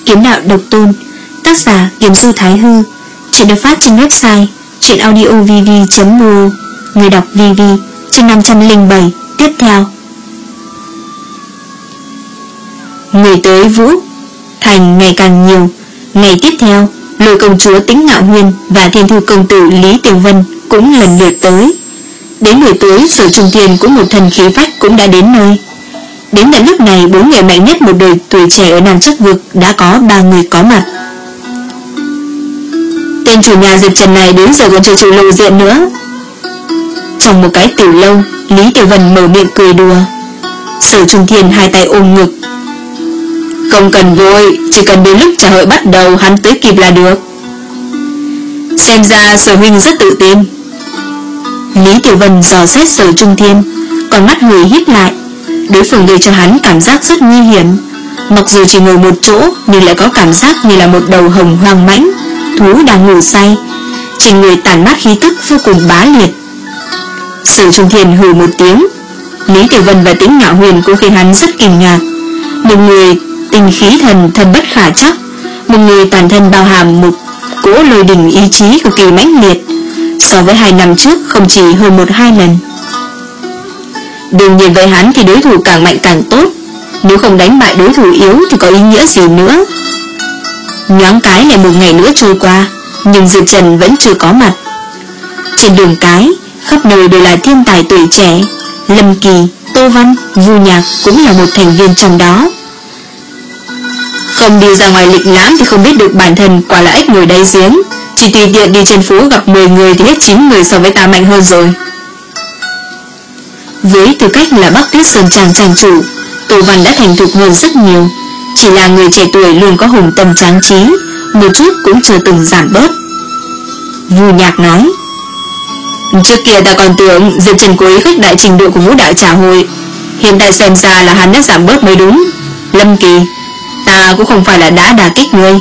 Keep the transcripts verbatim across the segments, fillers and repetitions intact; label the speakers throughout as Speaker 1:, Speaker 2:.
Speaker 1: Kiếm đạo độc tôn. Tác giả Kiếm Du Thái Hư. Chuyện được phát trên website truyện audio v v chấm m o. Người đọc vê vê. Chương năm trăm lẻ bảy. Tiếp theo. Người tới Vũ Thành ngày càng nhiều. Ngày tiếp theo, Lôi công chúa Tĩnh Ngạo Huyên và Thiên Thư công tử Lý Tiểu Vân cũng lần lượt tới. Đến buổi tối, Sở Trung Thiên cũng một thần khí phách cũng đã đến nơi. Đến tận lúc này, bốn người mạnh nhất một đời tuổi trẻ ở Nam Chắc Vực đã có ba người có mặt. Tên chủ nhà Diệp Trần này đến giờ còn chưa chịu lộ diện nữa. Trong một cái tiểu lâu, Lý Tiểu Vân mở miệng cười đùa. Sở Trung Thiên hai tay ôm ngực. Không cần vội, chỉ cần đến lúc trà hội bắt đầu hắn tới kịp là được. Xem ra Sở huynh rất tự tin. Lý Tiểu Vân dò xét Sở Trung Thiên, còn mắt người híp lại. Đối phương gây cho hắn cảm giác rất nguy hiểm. Mặc dù chỉ ngồi một chỗ, nhưng lại có cảm giác như là một đầu hồng hoang mãnh thú đang ngủ say, trên người tản mát khí tức vô cùng bá liệt. Sở Trung Thiên hừ một tiếng. Lý Tiểu Vân và Tĩnh Ngạo Huyền cũng khiến hắn rất kinh ngạc. Một người tình khí thần thần bất khả chắc, một người toàn thân bao hàm một cỗ lôi đình ý chí cực kỳ mãnh liệt, so với hai năm trước không chỉ hơn một hai lần. Đương nhiên với hắn thì đối thủ càng mạnh càng tốt. Nếu không đánh bại đối thủ yếu thì có ý nghĩa gì nữa. Nhoáng cái lại một ngày nữa trôi qua, nhưng Diệp Trần vẫn chưa có mặt. Trên đường cái, khắp nơi đều là thiên tài tuổi trẻ. Lâm Kỳ, Tô Văn, Vu Nhạc cũng là một thành viên trong đó. Không đi ra ngoài lịch lãm thì không biết được bản thân quả là ếch ngồi đáy giếng. Chỉ tùy tiện đi trên phố gặp mười người thì hết chín người so với ta mạnh hơn rồi. Với tư cách là Bắc Tuyết Sơn Trang trang chủ, Tô Văn đã thành thục hơn rất nhiều. Chỉ là người trẻ tuổi luôn có hùng tâm tráng trí, một chút cũng chưa từng giảm bớt. Vu Nhạc nói, trước kia ta còn tưởng Diệp Trần cố ý khuếch đại trình độ của vũ đạo trà hội, hiện tại xem ra là hắn đã giảm bớt mới đúng. Lâm Kỳ, ta cũng không phải là đã đả kích ngươi.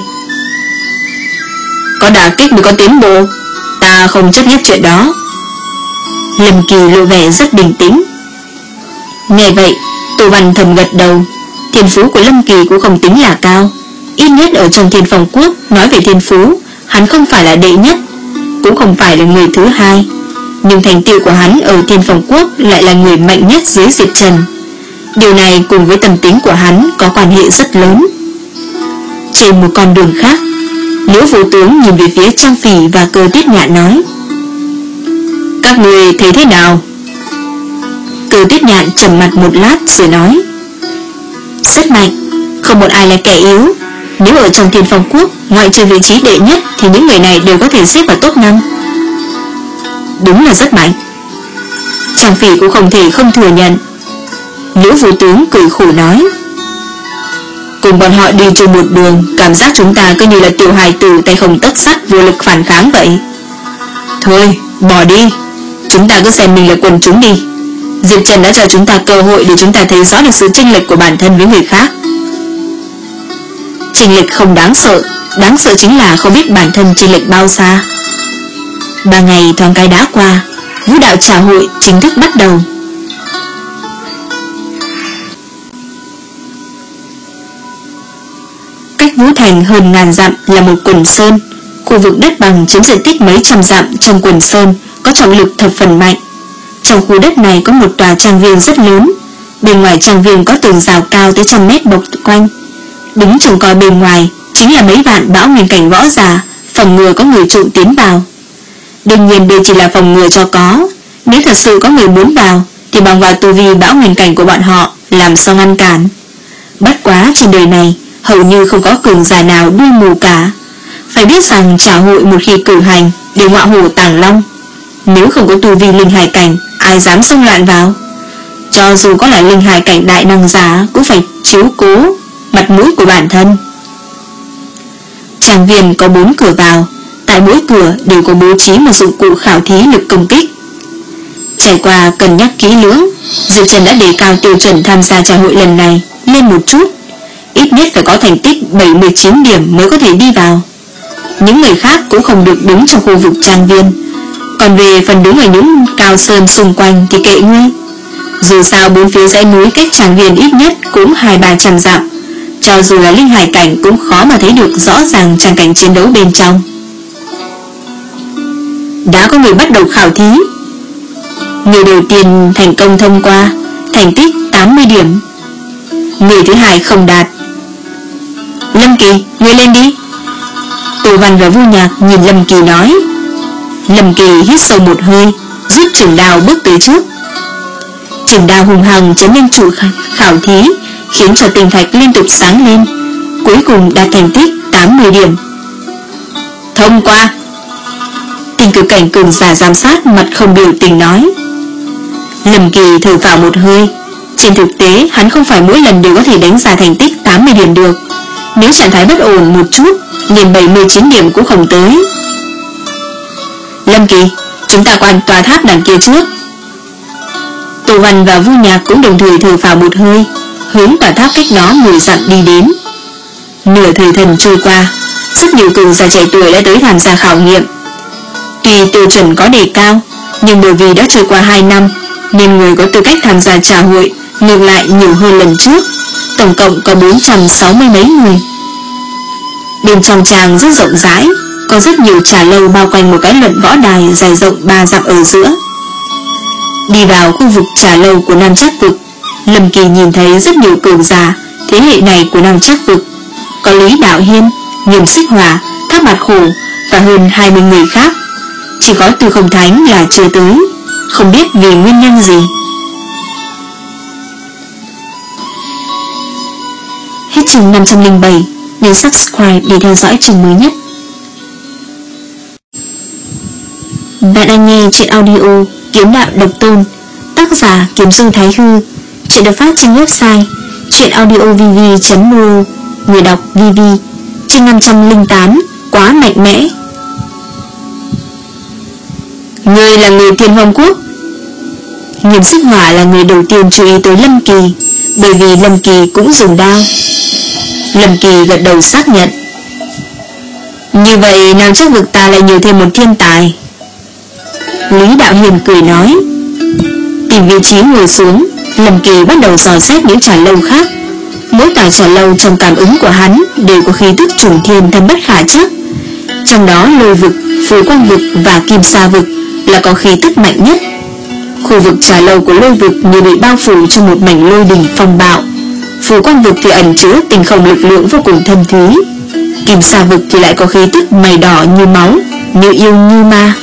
Speaker 1: Có đả kích mới có tiến bộ, ta không chấp nhất chuyện đó. Lâm Kỳ lộ vẻ rất bình tĩnh. Nghe vậy, Tô Văn thầm gật đầu. Thiên phú của Lâm Kỳ cũng không tính là cao. Ít nhất ở trong Thiên Phong Quốc, nói về thiên phú, hắn không phải là đệ nhất, cũng không phải là người thứ hai. Nhưng thành tựu của hắn ở Thiên Phong Quốc lại là người mạnh nhất dưới Diệp Trần. Điều này cùng với tâm tính của hắn có quan hệ rất lớn. Trên một con đường khác, Liễu Vô Tướng nhìn về phía Trang Phỉ và Cơ Tuyết Nhạn nói, các người thấy thế nào? Cơ Tuyết Nhạn trầm mặt một lát rồi nói, rất mạnh, không một ai là kẻ yếu. Nếu ở trong Thiên Phong Quốc, ngoại trừ vị trí đệ nhất thì những người này đều có thể xếp vào top năm. Đúng là rất mạnh. Trang Phỉ cũng không thể không thừa nhận. Liễu Vô Tướng cười khổ nói, cùng bọn họ đi chung một đường, cảm giác chúng ta cứ như là tiểu hài tử tay không tấc sắt vô lực phản kháng vậy. Thôi, bỏ đi, chúng ta cứ xem mình là quần chúng đi. Diệp Trần đã cho chúng ta cơ hội để chúng ta thấy rõ được sự chênh lệch của bản thân với người khác. Chênh lệch không đáng sợ, đáng sợ chính là không biết bản thân chênh lệch bao xa. Ba ngày thoáng cái đã qua, vũ đạo trà hội chính thức bắt đầu. Cách Vũ Thành hơn ngàn dặm là một quần sơn. Khu vực đất bằng chiếm diện tích mấy trăm dặm trong quần sơn có trọng lực thập phần mạnh. Trong khu đất này có một tòa trang viên rất lớn. Bên ngoài trang viên có tường rào cao tới trăm mét bọc quanh. Đứng trông coi bên ngoài chính là mấy vạn bão nguyên cảnh võ giả, phòng ngừa có người trộm tiến vào. Đương nhiên đây chỉ là phòng ngừa cho có. Nếu thật sự có người muốn vào thì bằng vào tu vi bão nguyên cảnh của bọn họ làm sao ngăn cản. Bất quá trên đời này hầu như không có cường giả nào đuôi mù cả. Phải biết rằng trà hội một khi cử hành đều ngọa hổ tàng long. Nếu không có tu vi linh hải cảnh, ai dám xông loạn vào. Cho dù có là linh hải cảnh đại năng giả cũng phải chiếu cố mặt mũi của bản thân. Tràng viên có bốn cửa vào, tại mỗi cửa đều có bố trí một dụng cụ khảo thí lực công kích. Trải qua cân nhắc kỹ lưỡng, Diệp Trần đã đề cao tiêu chuẩn tham gia trà hội lần này lên một chút. Ít nhất phải có thành tích bảy mươi chín điểm mới có thể đi vào. Những người khác cũng không được đứng trong khu vực trang viên. Còn về phần đứng ở những cao sơn xung quanh thì kệ ngươi. Dù sao bốn phía dãy núi cách trang viên ít nhất cũng hai ba trăm dặm, cho dù là linh hải cảnh cũng khó mà thấy được rõ ràng trang cảnh chiến đấu bên trong. Đã có người bắt đầu khảo thí. Người đầu tiên thành công thông qua, thành tích tám mươi điểm. Người thứ hai không đạt. Lâm Kỳ, người lên đi. Tô Văn và Vu Nhạc nhìn Lâm Kỳ nói. Lâm Kỳ hít sâu một hơi, rút trường đao bước tới trước. Trường đao hùng hằng chém lên trụ khảo thí, khiến cho tinh thạch liên tục sáng lên, cuối cùng đạt thành tích tám mươi điểm. Thông qua. Tinh cực cảnh cường giả giám sát mặt không biểu tình nói. Lâm Kỳ thở phào một hơi. Trên thực tế hắn không phải mỗi lần đều có thể đánh ra thành tích tám mươi điểm được. Nếu trạng thái bất ổn một chút, liền bảy mươi chín điểm cũng không tới. Lâm Kỳ, chúng ta qua tòa tháp đằng kia trước. Tô Văn và Vu Nhạc cũng đồng thời thở phào một hơi, hướng tòa tháp cách đó mười dặm đi đến. Nửa thời thần trôi qua, rất nhiều cường giả trẻ tuổi đã tới tham gia khảo nghiệm. Tuy tiêu chuẩn có đề cao, nhưng bởi vì đã trôi qua hai năm, nên người có tư cách tham gia trà hội ngược lại nhiều hơn lần trước. Tổng cộng có bốn trăm sáu mươi mấy người. Bên trong tràng rất rộng rãi, có rất nhiều trà lâu bao quanh một cái luận võ đài dài rộng ba dặm ở giữa. Đi vào khu vực trà lâu của Nam Trác Vực, Lâm Kỳ nhìn thấy rất nhiều cường giả thế hệ này của Nam Trác Vực. Có Lý Đạo Hiên, Nghiêm Xích Hỏa, Thác Bạt Khổ và hơn hai mươi người khác. Chỉ có Tư Không Thánh là chưa tới, không biết vì nguyên nhân gì. Hết chương năm trăm lẻ bảy. Nhấn subscribe để theo dõi chương mới nhất. Bạn đang nghe truyện audio Kiếm Đạo Độc Tôn, tác giả Kiếm Dương Thái Hư. Truyện được phát trên website truyệnaudiovv chấm ro. Người đọc vê vê. Chương năm trăm lẻ tám. Quá mạnh mẽ. Người là người Thiên Phong Quốc. Nghiêm Xích Hỏa là người đầu tiên chú ý tới Lâm Kỳ, bởi vì Lâm Kỳ cũng dùng đao. Lâm Kỳ gật đầu xác nhận. Như vậy Nam Trác Vực ta lại nhiều thêm một thiên tài. Lý Đạo Hiền cười nói. Tìm vị trí ngồi xuống, Lâm Kỳ bắt đầu dò xét những trà lâu khác. Mỗi tòa trà lâu trong cảm ứng của hắn đều có khí tức trùng thiên thâm bất khả chắc. Trong đó Lôi Vực, Phù Quang Vực và Kim Sa Vực là có khí tức mạnh nhất. Khu vực trà lâu của Lôi Vực như bị bao phủ trong một mảnh lôi đình phong bạo. Phù Quang Vực thì ẩn chứa tình không lực lượng vô cùng thâm thúy. Kim Sa Vực thì lại có khí tức mày đỏ như máu, như yêu như ma.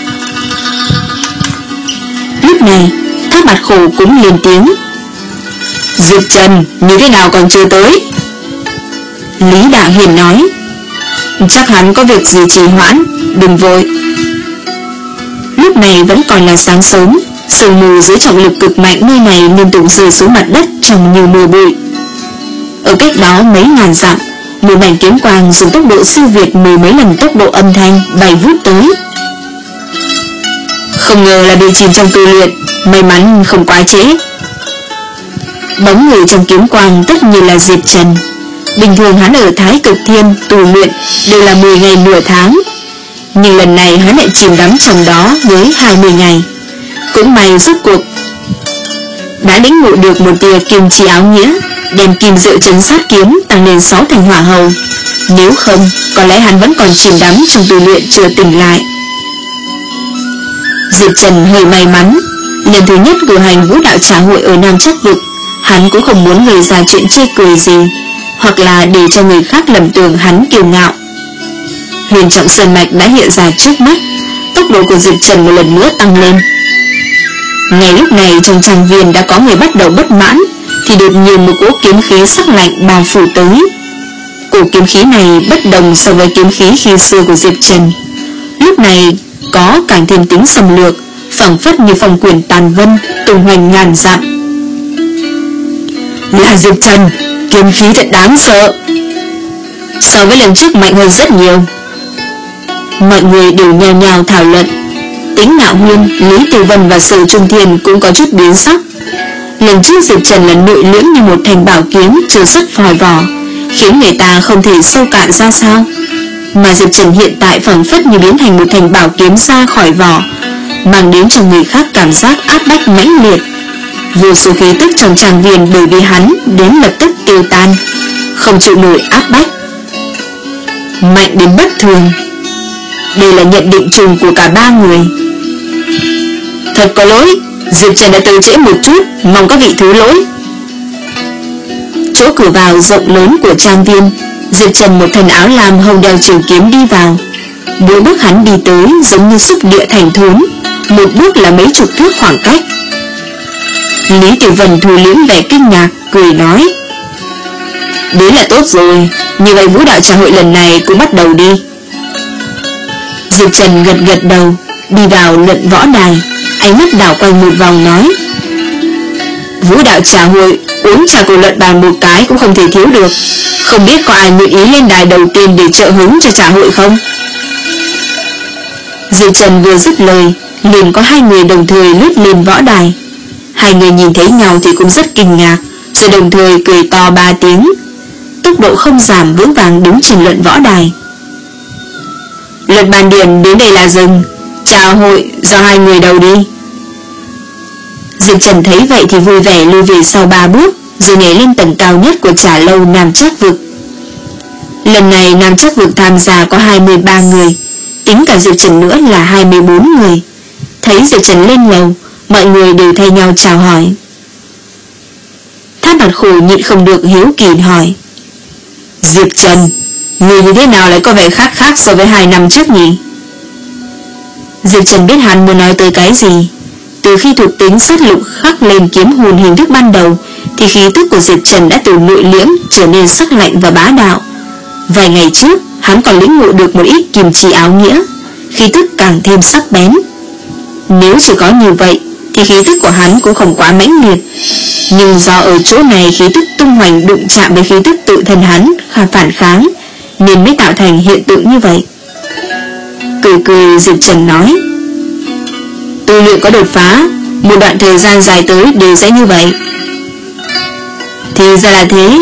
Speaker 1: Lúc này Thác Bạt Khổ cũng lên tiếng. Diệp Trần như thế nào còn chưa tới? Lý Đạo Hiền nói. Chắc hắn có việc gì trì hoãn, đừng vội. Lúc này vẫn còn là sáng sớm, sương mù dưới trọng lực cực mạnh nơi này liên tục rơi xuống mặt đất trong như mưa bụi. Ở cách đó mấy ngàn dặm, một mảnh kiếm quang dùng tốc độ siêu việt mười mấy lần tốc độ âm thanh bay vút tới. Không ngờ là bị chìm trong tu luyện, may mắn không quá trễ. Bóng người trong kiếm quang tất nhiên là Diệp Trần. Bình thường hắn ở Thái Cực Thiên tu luyện đều là mười ngày nửa tháng, nhưng lần này hắn lại chìm đắm trong đó với hai mươi ngày. Cũng may rốt cuộc đã lĩnh ngộ được một tia kim chi áo nghĩa, đem kim diệu trấn sát kiếm tăng lên sáu thành hỏa hầu. Nếu không, có lẽ hắn vẫn còn chìm đắm trong tu luyện chưa tỉnh lại. Diệp Trần hơi may mắn, lần thứ nhất cử hành vũ đạo trà hội ở Nam Trác Vực, hắn cũng không muốn gây ra chuyện chê cười gì, hoặc là để cho người khác lầm tưởng hắn kiêu ngạo. Huyền Trọng Sơn Mạch đã hiện ra trước mắt, tốc độ của Diệp Trần một lần nữa tăng lên. Ngay lúc này trong trang viên đã có người bắt đầu bất mãn, thì đột nhiên một cỗ kiếm khí sắc lạnh bao phủ tới. Cổ kiếm khí này bất đồng so với kiếm khí khi xưa của Diệp Trần. Lúc này có càng thêm tính xâm lược, phảng phất như phong quyền tàn vân, tung hoành ngàn dặm. Là Diệp Trần, kiếm khí thật đáng sợ. So với lần trước mạnh hơn rất nhiều. Mọi người đều nhao nhao thảo luận. Tính Ngạo Huyên, Lý Tử Vân và Sở Trung Thiên cũng có chút biến sắc. Lần trước Diệp Trần là nội liễm như một thanh bảo kiếm chưa xuất vòi vỏ, khiến người ta không thể sâu cạn ra sao. Mà Diệp Trần hiện tại phảng phất như biến thành một thanh bảo kiếm ra khỏi vỏ, mang đến cho người khác cảm giác áp bách mãnh liệt. Vô số khí tức trong tràng viên bởi vì hắn đến lập tức tiêu tan, không chịu nổi áp bách, mạnh đến bất thường. Đây là nhận định chung của cả ba người. Thật có lỗi, Diệp Trần đã tới trễ một chút, mong các vị thứ lỗi. Chỗ cửa vào rộng lớn của trang viên, Diệp Trần một thân áo lam hồng đeo trường kiếm đi vào. Mỗi bước hắn đi tới giống như xúc địa thành thốn, một bước là mấy chục thước khoảng cách. Lý Tiểu Vân thu liễm vẻ kinh ngạc, cười nói: Đấy là tốt rồi, như vậy vũ đạo trà hội lần này cũng bắt đầu đi. Diệp Trần gật gật đầu, đi vào luận võ đài, ánh mắt đảo quanh một vòng nói: Vũ đạo trà hội, uống trà cùng luận bàn một cái cũng không thể thiếu được. Không biết có ai nguyện ý lên đài đầu tiên để trợ hứng cho trà hội không? Diệp Trần vừa dứt lời, liền có hai người đồng thời lướt lên võ đài. Hai người nhìn thấy nhau thì cũng rất kinh ngạc, rồi đồng thời cười to ba tiếng. Tốc độ không giảm, vững vàng đứng trên luận võ đài. Luận bàn điểm đến đây là dừng, trà hội do hai người đầu đi. Diệp Trần thấy vậy thì vui vẻ lùi về sau ba bước, rồi nhảy lên tầng cao nhất của trà lâu Nam Trác Vực. Lần này Nam Trác Vực tham gia có hai mươi ba người, tính cả Diệp Trần nữa là hai mươi bốn người. Thấy Diệp Trần lên lầu, mọi người đều thay nhau chào hỏi. Tháp Bạt Khổ nhịn không được hiếu kỳ hỏi: Diệp Trần, người như thế nào lại có vẻ khác khác so với hai năm trước nhỉ? Diệp Trần biết hắn muốn nói tới cái gì. Từ khi thuộc tính sát lục khắc lên kiếm hồn hình thức ban đầu, thì khí tức của Diệp Trần đã từ nội liễm trở nên sắc lạnh và bá đạo. Vài ngày trước, hắn còn lĩnh ngộ được một ít kim chi áo nghĩa, khí tức càng thêm sắc bén. Nếu chỉ có như vậy, thì khí tức của hắn cũng không quá mãnh liệt. Nhưng do ở chỗ này khí tức tung hoành đụng chạm với khí tức tự thân hắn phản kháng, nên mới tạo thành hiện tượng như vậy. Cười cười Diệp Trần nói: Tu luyện có đột phá, một đoạn thời gian dài tới đều sẽ như vậy. Thì ra là thế.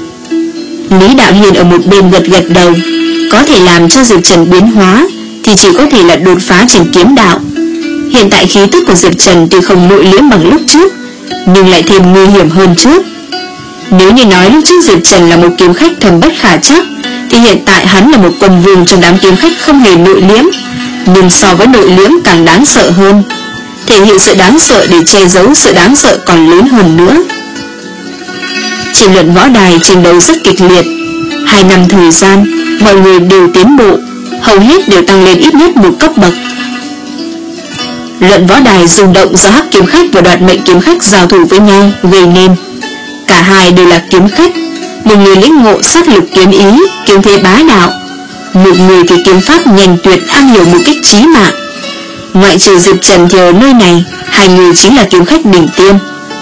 Speaker 1: Lý Đạo Hiền ở một bên gật gật đầu. Có thể làm cho Diệp Trần biến hóa thì chỉ có thể là đột phá trên kiếm đạo. Hiện tại khí tức của Diệp Trần tuy không nội liễm bằng lúc trước, nhưng lại thêm nguy hiểm hơn trước. Nếu như nói lúc trước Diệp Trần là một kiếm khách thầm bất khả trắc, thì hiện tại hắn là một quần vương trong đám kiếm khách không hề nội liễm, nhưng so với nội liễm càng đáng sợ hơn, thể hiện sự đáng sợ để che giấu sự đáng sợ còn lớn hơn nữa. Trên luận võ đài tranh đấu rất kịch liệt. Hai năm thời gian, mọi người đều tiến bộ, hầu hết đều tăng lên ít nhất một cấp bậc. Luận võ đài rung động do Hắc kiếm khách và Đoạt mệnh kiếm khách giao thủ với nhau gây nên. Cả hai đều là kiếm khách, một người lĩnh ngộ sát lục kiếm ý, kiếm thế bá đạo, một người thì kiếm pháp nhanh tuyệt, am hiểu một cách chí mạng. Ngoại trừ Diệp Trần thì ở nơi này, hai người chính là kiếm khách đỉnh tiêm.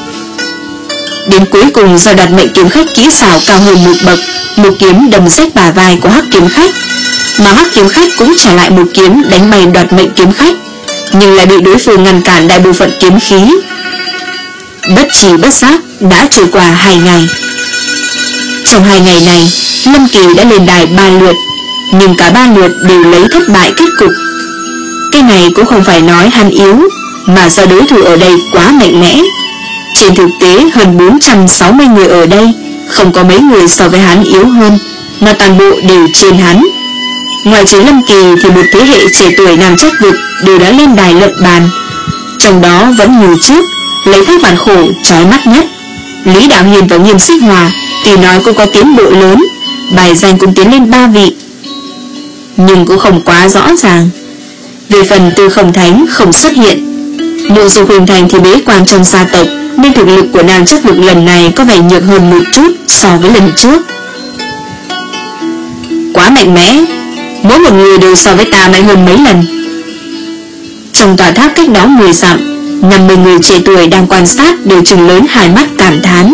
Speaker 1: Đến cuối cùng do Đoạt mệnh kiếm khách kỹ xảo cao hơn một bậc, một kiếm đâm rách bả vai của Hắc kiếm khách, mà Hắc kiếm khách cũng trả lại một kiếm đánh bay Đoạt mệnh kiếm khách, nhưng lại bị đối phương ngăn cản đại bộ phận kiếm khí. Bất trì bất giác đã trôi qua hai ngày. Trong hai ngày này, Lâm Kỳ đã lên đài ba lượt, nhưng cả ba lượt đều lấy thất bại kết cục. Cái này cũng không phải nói hắn yếu, mà do đối thủ ở đây quá mạnh mẽ. Trên thực tế hơn bốn trăm sáu mươi người ở đây, không có mấy người so với hắn yếu hơn, mà toàn bộ đều trên hắn. Ngoài trừ Lâm Kỳ thì một thế hệ trẻ tuổi Nam Trác Vực đều đã lên đài luận bàn, trong đó vẫn như trước lấy Thác Bản Khổ chói mắt nhất. Lý Đạo Hiền và Nghiêm Xích Hòa tuy nói cũng có tiến bộ lớn, bài danh cũng tiến lên ba vị, nhưng cũng không quá rõ ràng. Về phần Tư Không Thánh không xuất hiện, Mộ Dung Khuynh Thành thì bế quan trong gia tộc, nên thực lực của Nam Trác Vực lần này có vẻ nhược hơn một chút so với lần trước. Quá mạnh mẽ, mỗi một người đều so với ta mạnh hơn mấy lần. Trong tòa tháp cách đó mười dặm, năm mươi người trẻ tuổi đang quan sát đều trừng lớn hai mắt cảm thán.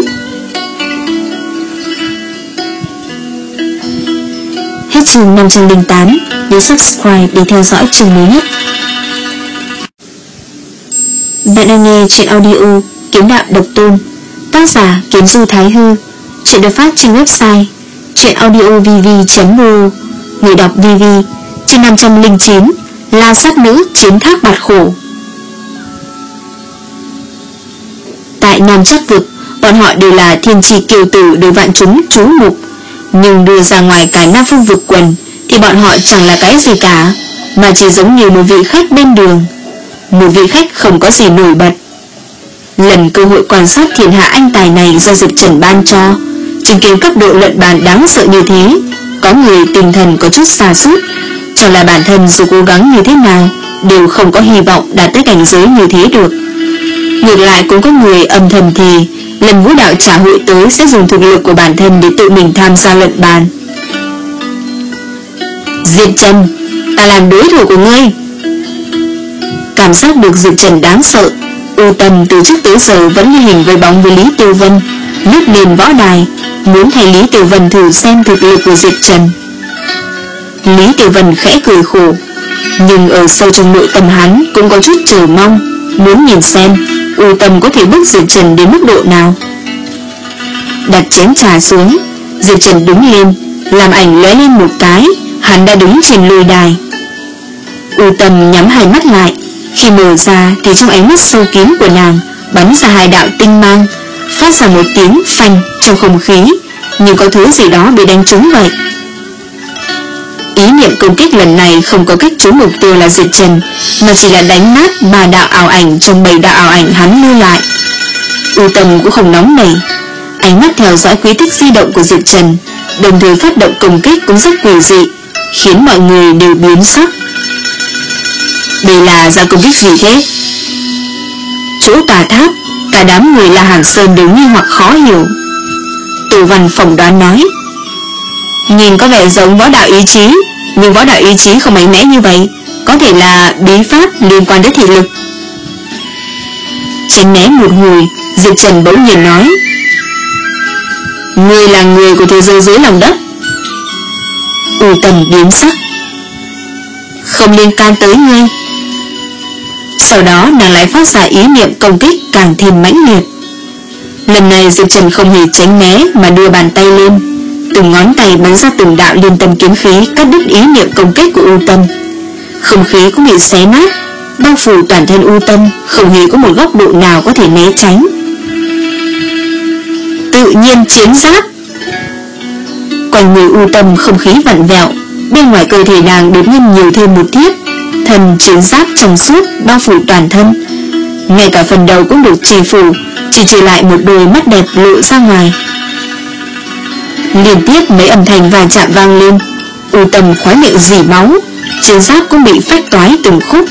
Speaker 1: Hết chương năm trăm lẻ tám, nhớ subscribe để theo dõi chương mới nhất. Bạn đang nghe chuyện audio Kiếm Đạo Độc Tôn, tác giả Kiếm Du Thái Hư. Chuyện được phát trên website chuyenaudiovv chấm ro. Người đọc vê vê. Chương năm trăm lẻ chín, La Sát Nữ chiến Thác Bạt Khổ. Tại Nam Trác Vực, bọn họ đều là thiên tri kiều tử được vạn chúng chú mục. Nhưng đưa ra ngoài cả Nam Phương vực quần thì bọn họ chẳng là cái gì cả, mà chỉ giống như một vị khách bên đường, một vị khách không có gì nổi bật. Lần cơ hội quan sát thiên hạ anh tài này do Diệp Trần ban cho, chứng kiến cấp độ luận bàn đáng sợ như thế, có người tinh thần có chút sa sút, cho là bản thân dù cố gắng như thế nào đều không có hy vọng đạt tới cảnh giới như thế được. Ngược lại cũng có người âm thầm thì lần vũ đạo trả hội tới sẽ dùng thực lực của bản thân để tự mình tham gia luận bàn. Diệp Trần, ta làm đối thủ của ngươi. Cảm giác được Diệp Trần đáng sợ, U Tâm từ trước tới giờ vẫn như hình với bóng với Lý Tiêu Vân, lướt lên võ đài, muốn thay Lý Tiêu Vân thử xem thực lực của Diệp Trần. Lý Tiêu Vân khẽ cười khổ, nhưng ở sâu trong nội tâm hắn cũng có chút chờ mong, muốn nhìn xem U Tâm có thể bức Diệp Trần đến mức độ nào. Đặt chén trà xuống, Diệp Trần đứng lên, làm ảnh lóe lên một cái, hắn đã đứng trên lôi đài. U Tâm nhắm hai mắt lại, khi mở ra thì trong ánh mắt sâu kín của nàng bắn ra hai đạo tinh mang, phát ra một tiếng phanh trong không khí, như có thứ gì đó bị đánh trúng vậy. Ý niệm công kích lần này không có cách trúng mục tiêu là Diệp Trần, mà chỉ là đánh nát ba đạo ảo ảnh trong bảy đạo ảo ảnh hắn lưu lại. U Tâm cũng không nóng nảy, ánh mắt theo dõi quy tích di động của Diệp Trần, đồng thời phát động công kích cũng rất quỷ dị, khiến mọi người đều biến sắc. Đây là ra công kích gì thế? Chỗ tà tháp, cả đám người La Hàn Sơn đều nghi hoặc khó hiểu. Tử Văn phỏng đoán nói, nhìn có vẻ giống võ đạo ý chí, nhưng võ đạo ý chí không mạnh mẽ như vậy, có thể là bí pháp liên quan đến thị lực. Tránh né một hồi, Diệp Trần bỗng nhiên nói, ngươi là người của thế giới dưới lòng đất. U Tâm biến sắc, không liên can tới ngươi. Sau đó nàng lại phát ra ý niệm công kích càng thêm mãnh liệt. Lần này Diệp Trần không hề tránh né mà đưa bàn tay lên, từng ngón tay bắn ra từng đạo liên tâm kiếm khí cắt đứt ý niệm công kích của U Tâm. Không khí cũng bị xé nát, bao phủ toàn thân U Tâm, không hề có một góc độ nào có thể né tránh. Tự nhiên chiến giáp. Quanh người U Tâm không khí vặn vẹo, bên ngoài cơ thể nàng đột nhiên nhiều thêm một thiết thần chiến giáp trong suốt bao phủ toàn thân, ngay cả phần đầu cũng được che phủ, chỉ trừ lại một đôi mắt đẹp lộ ra ngoài. Liên tiếp mấy âm thanh va chạm vang lên, U Tâm khóe miệng rỉ máu, chiến giáp cũng bị phách toái từng khúc.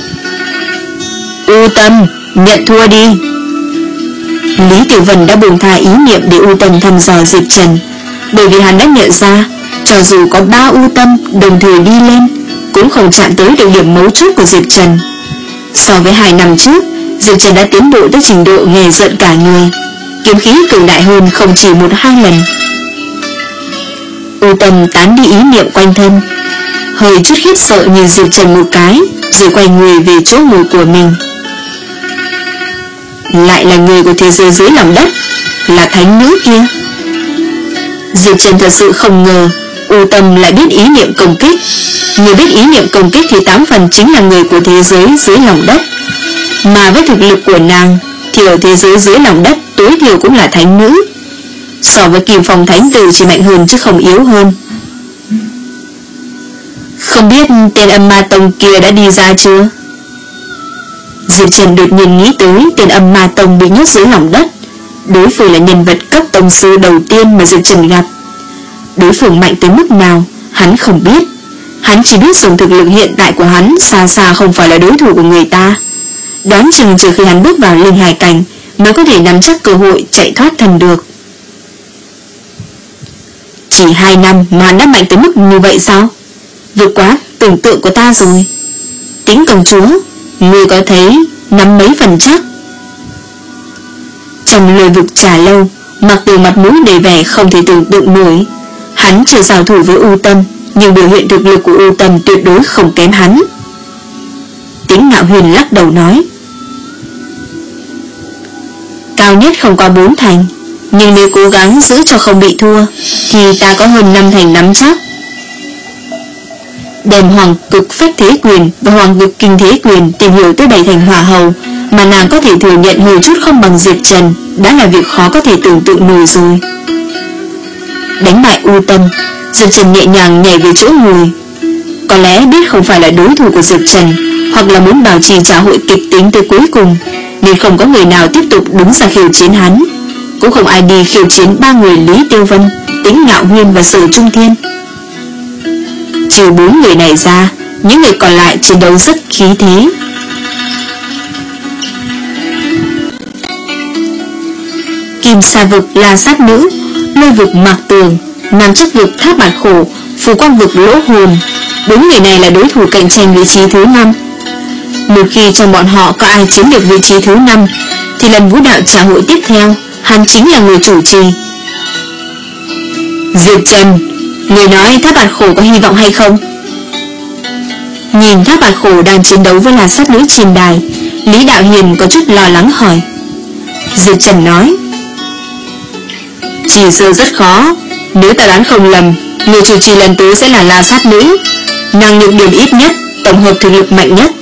Speaker 1: U Tâm, nhận thua đi. Lý Tiểu Vân đã buông tha ý niệm để U Tâm thăm dò Diệp Trần, bởi vì hắn đã nhận ra, cho dù có ba U Tâm đồng thời đi lên, cũng không chạm tới được điểm mấu chốt của Diệp Trần. So với hai năm trước, Diệp Trần đã tiến bộ tới trình độ nghề giận cả người, kiếm khí cường đại hơn không chỉ một hai lần. U Tâm tán đi ý niệm quanh thân, hơi chút khiếp sợ nhìn Diệp Trần một cái, rồi quay người về chỗ ngồi của mình. Lại là người của thế giới dưới lòng đất, là thánh nữ kia. Diệp Trần thật sự không ngờ U Tâm lại biết ý niệm công kích. Người biết ý niệm công kích thì tám phần chính là người của thế giới dưới lòng đất, mà với thực lực của nàng thì ở thế giới dưới lòng đất tối thiểu cũng là thánh nữ. So với Kim Phong Thánh Tử chỉ mạnh hơn chứ không yếu hơn. Không biết tên Âm Ma Tông kia đã đi ra chưa? Diệp Trần đột nhiên nghĩ tới tên Âm Ma Tông bị nhốt dưới lòng đất. Đối phương là nhân vật cấp tông sư đầu tiên mà Diệp Trần gặp. Đối phương mạnh tới mức nào hắn không biết, hắn chỉ biết dùng thực lực hiện tại của hắn xa xa không phải là đối thủ của người ta. Đoán chừng trừ khi hắn bước vào linh hải cảnh mới có thể nắm chắc cơ hội chạy thoát thân được. Chỉ hai năm mà hắn đã mạnh tới mức như vậy sao? Vượt quá tưởng tượng của ta rồi. Tính công chúa, ngươi có thấy nắm mấy phần chắc? Trong lời vực trà lâu, mặc dù mặt mũi đầy vẻ không thể tưởng tượng nổi. Hắn chưa giao thủ với U Tâm, nhưng biểu hiện thực lực của U Tâm tuyệt đối không kém hắn. Tính Ngạo Huyền lắc đầu nói, cao nhất không qua bốn thành, nhưng nếu cố gắng giữ cho không bị thua thì ta có hơn năm thành nắm chắc. Đem Hoàng Cực Phách Thế Quyền và Hoàng Cực Kinh Thế Quyền tìm hiểu tới bảy thành hỏa hầu, mà nàng có thể thừa nhận hơi chút không bằng Diệp Trần, đã là việc khó có thể tưởng tượng nổi rồi. Đánh bại U Tâm, Diệp Trần nhẹ nhàng nhảy về chỗ ngồi. Có lẽ biết không phải là đối thủ của Diệp Trần, hoặc là muốn bảo trì trà hội kịch tính tới cuối cùng, nên không có người nào tiếp tục đứng ra khiêu chiến hắn. Cũng không ai đi khiêu chiến ba người Lý Tiêu Vân, Tĩnh Ngạo Huyên và Sở Trung Thiên. Trừ bốn người này ra, những người còn lại chiến đấu rất khí thế. Kim Sa Vực La Sát Nữ, Lôi Vực Mạc Tường, Nam Chắc Vực Tháp Bạt Khổ, Phù Quang Vực Lỗ Hồn. Bốn người này là đối thủ cạnh tranh vị trí thứ năm. Một khi trong bọn họ có ai chiếm được vị trí thứ năm, thì lần vũ đạo trà hội tiếp theo, hắn chính là người chủ trì. Diệp Trần, người nói Tháp Bạt Khổ có hy vọng hay không? Nhìn Tháp Bạt Khổ đang chiến đấu với La Sát Nữ trên đài, Lý Đạo Hiền có chút lo lắng hỏi. Diệp Trần nói, chỉ sợ rất khó. Nếu ta đoán không lầm, người chủ trì lần tới sẽ là La Sát Nữ, năng lực điểm ít nhất, tổng hợp thực lực mạnh nhất.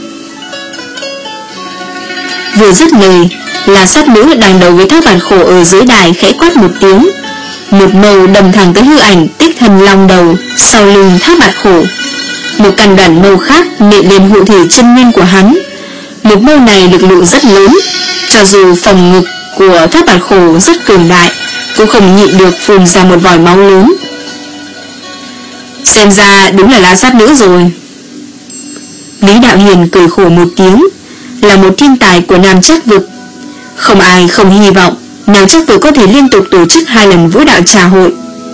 Speaker 1: Vừa dứt lời, La Sát Nữ đang đấu với Tháp Bạt Khổ ở dưới đài khẽ quát một tiếng, một mâu đâm thẳng tới hư ảnh Tích Thần Long đầu sau lưng Tháp Bạt Khổ. Một căn đoạn mâu khác nện lên hộ thể chân nguyên của hắn. Một mâu này lực lượng rất lớn, cho dù phòng ngực của Tháp Bạt Khổ rất cường đại, cũng không nhịn được phun ra một vòi máu lớn. Xem ra đúng là La Sát Nữ rồi. Lý Đạo Hiền cười khổ một tiếng, là một thiên tài của Nam Chắc Vực. Không ai không hy vọng Nam Chắc Vực có thể liên tục tổ chức hai lần vũ đạo trà hội.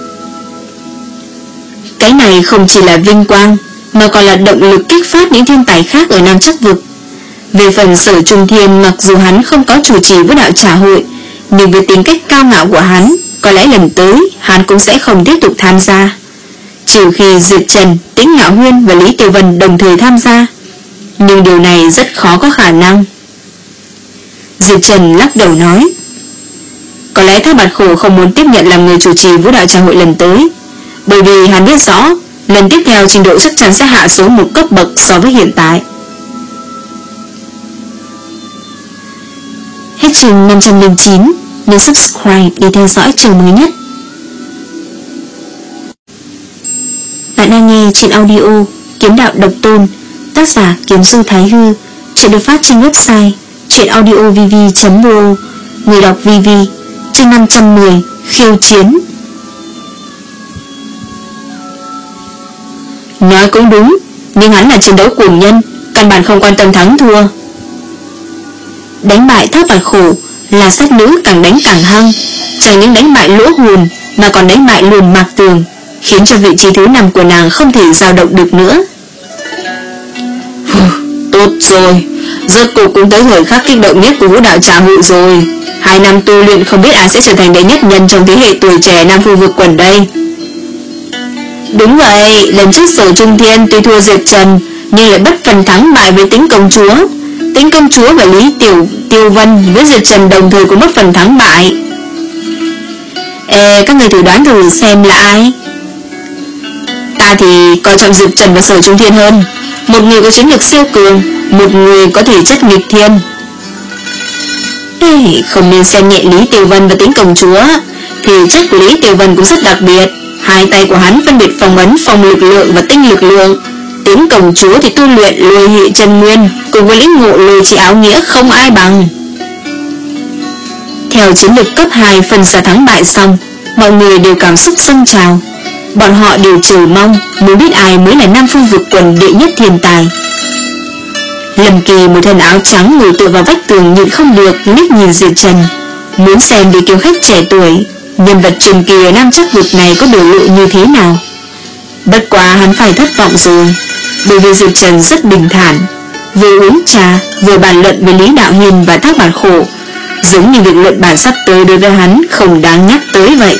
Speaker 1: Cái này không chỉ là vinh quang, mà còn là động lực kích phát những thiên tài khác ở Nam Chắc Vực. Về phần Sở Trung Thiên, mặc dù hắn không có chủ trì vũ đạo trà hội, nhưng với tính cách cao ngạo của hắn, có lẽ lần tới hắn cũng sẽ không tiếp tục tham gia, trừ khi Diệp Trần, Tĩnh Ngạo Huyên và Lý Tiểu Vân đồng thời tham gia. Nhưng điều này rất khó có khả năng. Diệp Trần lắc đầu nói, có lẽ Tháp Bạt Khổ không muốn tiếp nhận làm người chủ trì vũ đạo trà hội lần tới, bởi vì hắn biết rõ lần tiếp theo trình độ chắc chắn sẽ hạ xuống một cấp bậc so với hiện tại. Hết chương năm trăm lẻ chín. Nhớ subscribe để theo dõi chương mới nhất. Bạn đang nghe trên audio Kiếm Đạo Độc Tôn, tác giả Kiếm Du Thái Hư. Chuyện được phát trên website chuyenaudiovv chấm ro. Người đọc vê vê. Chương năm trăm mười. Khiêu chiến. Nói cũng đúng, nhưng hắn là chiến đấu cuồng nhân, căn bản không quan tâm thắng thua. Đánh bại Tháp Bạt Khổ, La Sát Nữ càng đánh càng hăng, chẳng những đánh bại Lỗ Hồn mà còn đánh bại luôn Mạc Tường, khiến cho vị trí thứ năm của nàng không thể dao động được nữa. Tốt rồi, rốt cuộc cũng tới thời khắc kích động nhất của vũ đạo trà hội rồi. Hai năm tu luyện không biết ai sẽ trở thành đệ nhất nhân trong thế hệ tuổi trẻ Nam Phương Vực quần đây. Đúng vậy, lần trước Sở Trung Thiên tuy thua Diệp Trần, nhưng lại bất phần thắng bại với Tĩnh Công Chúa. Tĩnh Công Chúa và Lý Tiểu Tiêu Vân với Diệp Trần đồng thời cũng mất phần thắng bại. Ê, các người thử đoán thử xem là ai? Ta thì coi trọng Diệp Trần và Sở Trung Thiên hơn. Một người có chiến lược siêu cường, một người có thể chất nghịch thiên. Ê, không nên xem nhẹ Lý Tiểu Vân và Tĩnh Công Chúa. Thì chất của Lý Tiểu Vân cũng rất đặc biệt. Hai tay của hắn phân biệt phong ấn phong lực lượng và tinh lực lượng. Tĩnh Công Chúa thì tu luyện lôi hệ chân nguyên, cùng với lĩnh ngộ lôi chỉ áo nghĩa không ai bằng. Theo chiến lược cấp hai phân ra thắng bại xong, mọi người đều cảm xúc dâng trào. Bọn họ đều chờ mong muốn biết ai mới là Nam Phương Vực quần đệ nhất thiên tài. Lâm Kỳ một thân áo trắng ngồi tựa vào vách tường nhịn không được liếc nhìn Diệp Trần, muốn xem vị kiều khách trẻ tuổi, nhân vật truyền kỳ ở Nam Chắc Vực này có biểu lộ như thế nào. Bất quá hắn phải thất vọng rồi, bởi vì Diệp Trần rất bình thản, vừa uống trà vừa bàn luận với Lý Đạo Hiền và Thác Bạt Khổ, giống như việc luận bàn sắp tới đối với hắn không đáng nhắc tới vậy.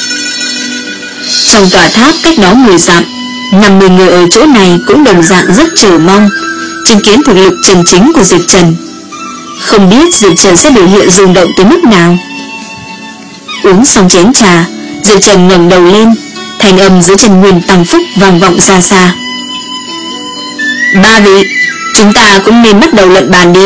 Speaker 1: Trong tòa tháp cách đó mười dặm, năm mươi người ở chỗ này cũng đồng dạng rất chờ mong chứng kiến thực lực chân chính của Diệp Trần. Không biết Diệp Trần sẽ biểu hiện rung động tới mức nào. Uống xong chén trà, Diệp Trần ngẩng đầu lên, thanh âm dưới chân nguyên tăng phúc vang vọng xa xa. Ba vị, chúng ta cũng nên bắt đầu luận bàn đi.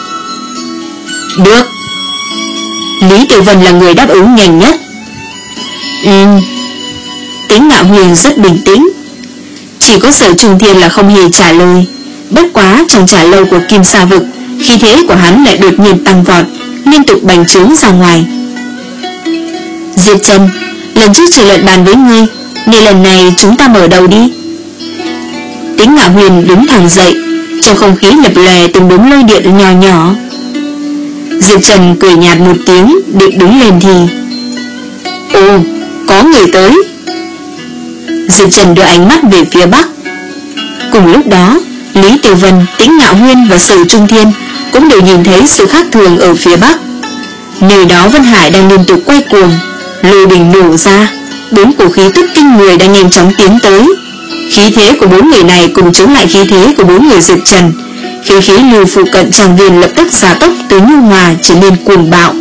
Speaker 1: Được. Lý Tiểu Vân là người đáp ứng nhanh nhất. Ừ. Tính Ngạo Huyền rất bình tĩnh. Chỉ có Sở Trung Thiên là không hề trả lời. Bất quá trong trả lời của Kim Sa Vực, khí thế của hắn lại đột nhiên tăng vọt, liên tục bành trướng ra ngoài. Diệp Trần, lần trước chỉ luận bàn với ngươi, nên lần này chúng ta mở đầu đi. Tính Ngạo Huyền đứng thẳng dậy, trong không khí lập lòe từng đốm lôi điện nhỏ nhỏ. Diệp Trần cười nhạt một tiếng, định đứng lên thì ồ, có người tới. Diệp Trần đưa ánh mắt về phía bắc. Cùng lúc đó, Lý Tiểu Vân, Tĩnh Ngạo Huyên và Sở Trung Thiên cũng đều nhìn thấy sự khác thường ở phía bắc. Nơi đó Vân Hải đang liên tục quay cuồng, lôi đình nổ ra, bốn cổ khí tức kinh người đang nhanh chóng tiến tới. Khí thế của bốn người này cùng chống lại khí thế của bốn người Diệp Trần, khí khí lưu phụ cận tràng viên lập tức gia tốc từ nhu hòa trở nên cuồng bạo.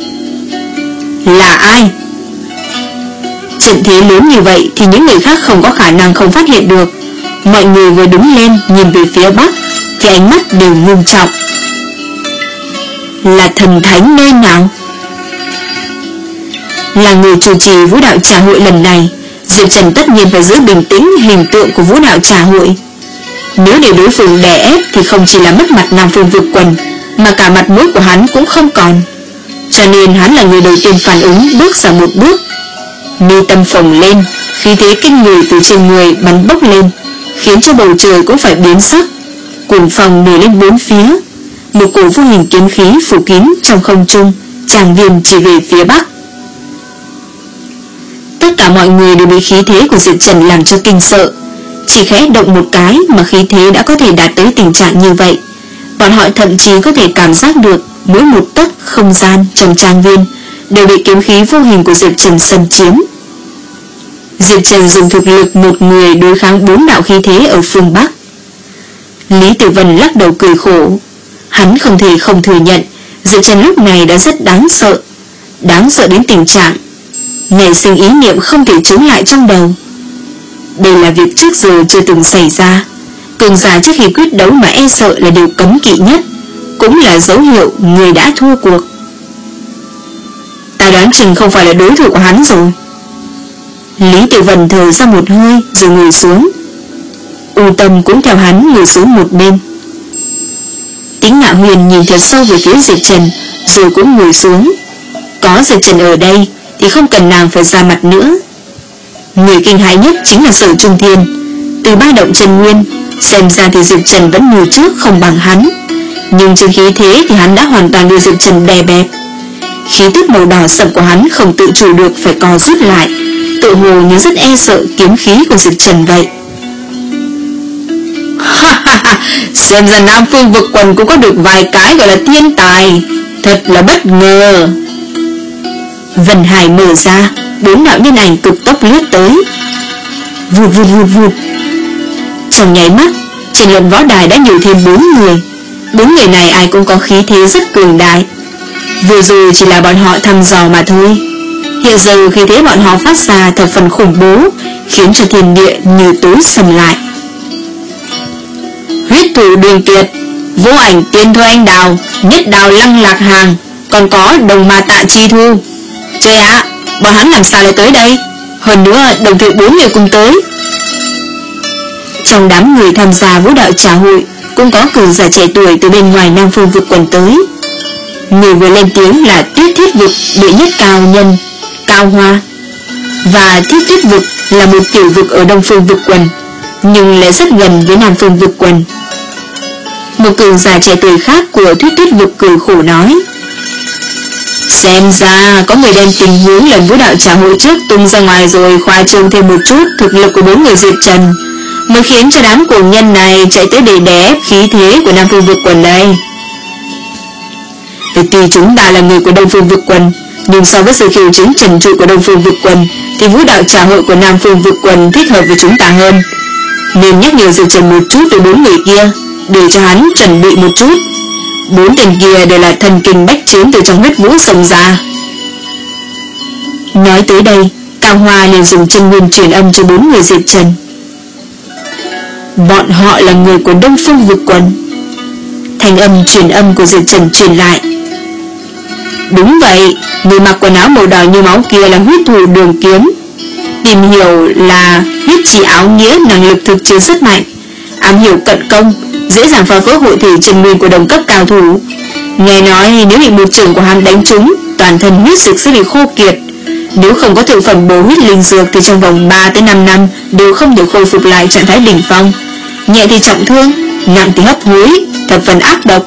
Speaker 1: Là ai? Trận thế lớn như vậy thì những người khác không có khả năng không phát hiện được. Mọi người vừa đứng lên nhìn về phía bắc thì ánh mắt đều ngưng trọng. Là thần thánh nơi nào? Là người chủ trì vũ đạo trà hội lần này, Diệp Trần tất nhiên phải giữ bình tĩnh hình tượng của vũ đạo trà hội. Nếu để đối phương đè ép thì không chỉ là mất mặt Nam Phương Vực Quần, mà cả mặt mũi của hắn cũng không còn. Cho nên hắn là người đầu tiên phản ứng, bước ra một bước. Mi tâm phồng lên, khí thế kinh người từ trên người bắn bốc lên, khiến cho bầu trời cũng phải biến sắc. Cuồng phong nổi lên bốn phía, một cổ vô hình kiếm khí phủ kín trong không trung, tràng viên chỉ về phía bắc. Tất cả mọi người đều bị khí thế của Diệp Trần làm cho kinh sợ. Chỉ khẽ động một cái mà khí thế đã có thể đạt tới tình trạng như vậy. Bọn họ thậm chí có thể cảm giác được mỗi một tấc không gian trong tràng viên đều bị kiếm khí vô hình của Diệp Trần xâm chiếm. Diệp Trần dùng thực lực một người đối kháng bốn đạo khí thế ở phương Bắc. Lý Tiểu Vân lắc đầu cười khổ. Hắn không thể không thừa nhận Diệp Trần lúc này đã rất đáng sợ, đáng sợ đến tình trạng nảy sinh ý niệm không thể chống lại trong đầu. Đây là việc trước giờ chưa từng xảy ra. Cường giả trước khi quyết đấu mà e sợ là điều cấm kỵ nhất, cũng là dấu hiệu người đã thua cuộc. Ta đoán chừng không phải là đối thủ của hắn rồi. Lý Tiểu Vân thở ra một hơi rồi ngồi xuống. U Tâm cũng theo hắn ngồi xuống một bên. Tĩnh Ngạo Huyền nhìn thật sâu về phía Diệp Trần rồi cũng ngồi xuống. Có Diệp Trần ở đây thì không cần nàng phải ra mặt nữa. Người kinh hãi nhất chính là Sở Trung Thiên. Từ ba động chân nguyên, xem ra thì Diệp Trần vẫn như trước không bằng hắn, nhưng trên khí thế thì hắn đã hoàn toàn đưa Diệp Trần đè bẹp. Khí tức màu đỏ sậm của hắn không tự chủ được phải co rút lại, tự hồ như rất e sợ kiếm khí của Diệp Trần vậy. Xem ra Nam Phương Vực Quần cũng có được vài cái gọi là thiên tài, thật là bất ngờ. Vân Hải mở ra, bốn đạo nhân ảnh cực tốc lướt tới. Vụt vụt vụt vụt. Trong nháy mắt, trên luận võ đài đã nhiều thêm bốn người. Bốn người này ai cũng có khí thế rất cường đại. Vừa rồi chỉ là bọn họ thăm dò mà thôi. Hiện giờ khí thế bọn họ phát ra thập phần khủng bố, khiến cho thiên địa như tối sầm lại. Huyết thủ Đường Kiệt, Vô Ảnh Tiên Thôi Anh Đào, Nhất Đào Lăng Lạc Hàng, còn có Đồng Ma Tạ Chi Thu. Trời ạ, bọn hắn làm sao lại tới đây? Hơn nữa đồng thời bốn người cùng tới. Trong đám người tham gia vũ đạo trà hội cũng có cường giả trẻ tuổi từ bên ngoài Nam Phương Vực Quần tới. Người vừa lên tiếng là Tuyết Thiết Vực đệ nhất cao nhân Cao Hoa, và Thiết Tuyết Vực là một tiểu vực ở Đông Phương Vực Quần, nhưng lại rất gần với Nam Phương Vực Quần. Một cường giả trẻ tuổi khác của Thiết Tuyết Vực cười khổ nói: Xem ra có người đem tình huống lần vũ đạo trà hội trước tung ra ngoài rồi khoa trương thêm một chút thực lực của bốn người Diệp Trần, mới khiến cho đám cuồng nhân này chạy tới để đè ép khí thế của Nam Phương Vực Quần đây. Vì tuy chúng ta là người của Đông Phương Vực Quần, nhưng so với sự khiêu chiến trần trụi của Đông Phương Vực Quần thì vũ đạo trà hội của Nam Phương Vực Quần thích hợp với chúng ta hơn. Nên nhắc nhở Diệp Trần một chút với bốn người kia, để cho hắn chuẩn bị một chút. Bốn tên kia đều là thần kinh bách chiến từ trong huyết vũ sông ra. Nói tới đây, Cao Hoa liền dùng chân nguyên truyền âm cho bốn người Diệp Trần. Bọn họ là người của Đông Phương Vực Quần. Thanh âm truyền âm của Diệp Trần truyền lại. Đúng vậy, người mặc quần áo màu đỏ như máu kia là huyết thủ Đường Kiếm. Tỷ tìm hiểu là huyết chỉ áo nghĩa năng lực thực chiến rất mạnh, am hiểu cận công, dễ dàng phá vỡ hội thể chân nguyên của đồng cấp cao thủ. Nghe nói nếu bị một chưởng của hắn đánh trúng, toàn thân huyết dịch sẽ bị khô kiệt. Nếu không có thượng phẩm bổ huyết linh dược thì trong vòng ba tới năm năm đều không thể khôi phục lại trạng thái đỉnh phong. Nhẹ thì trọng thương, nặng thì hấp hối, thập phần ác độc.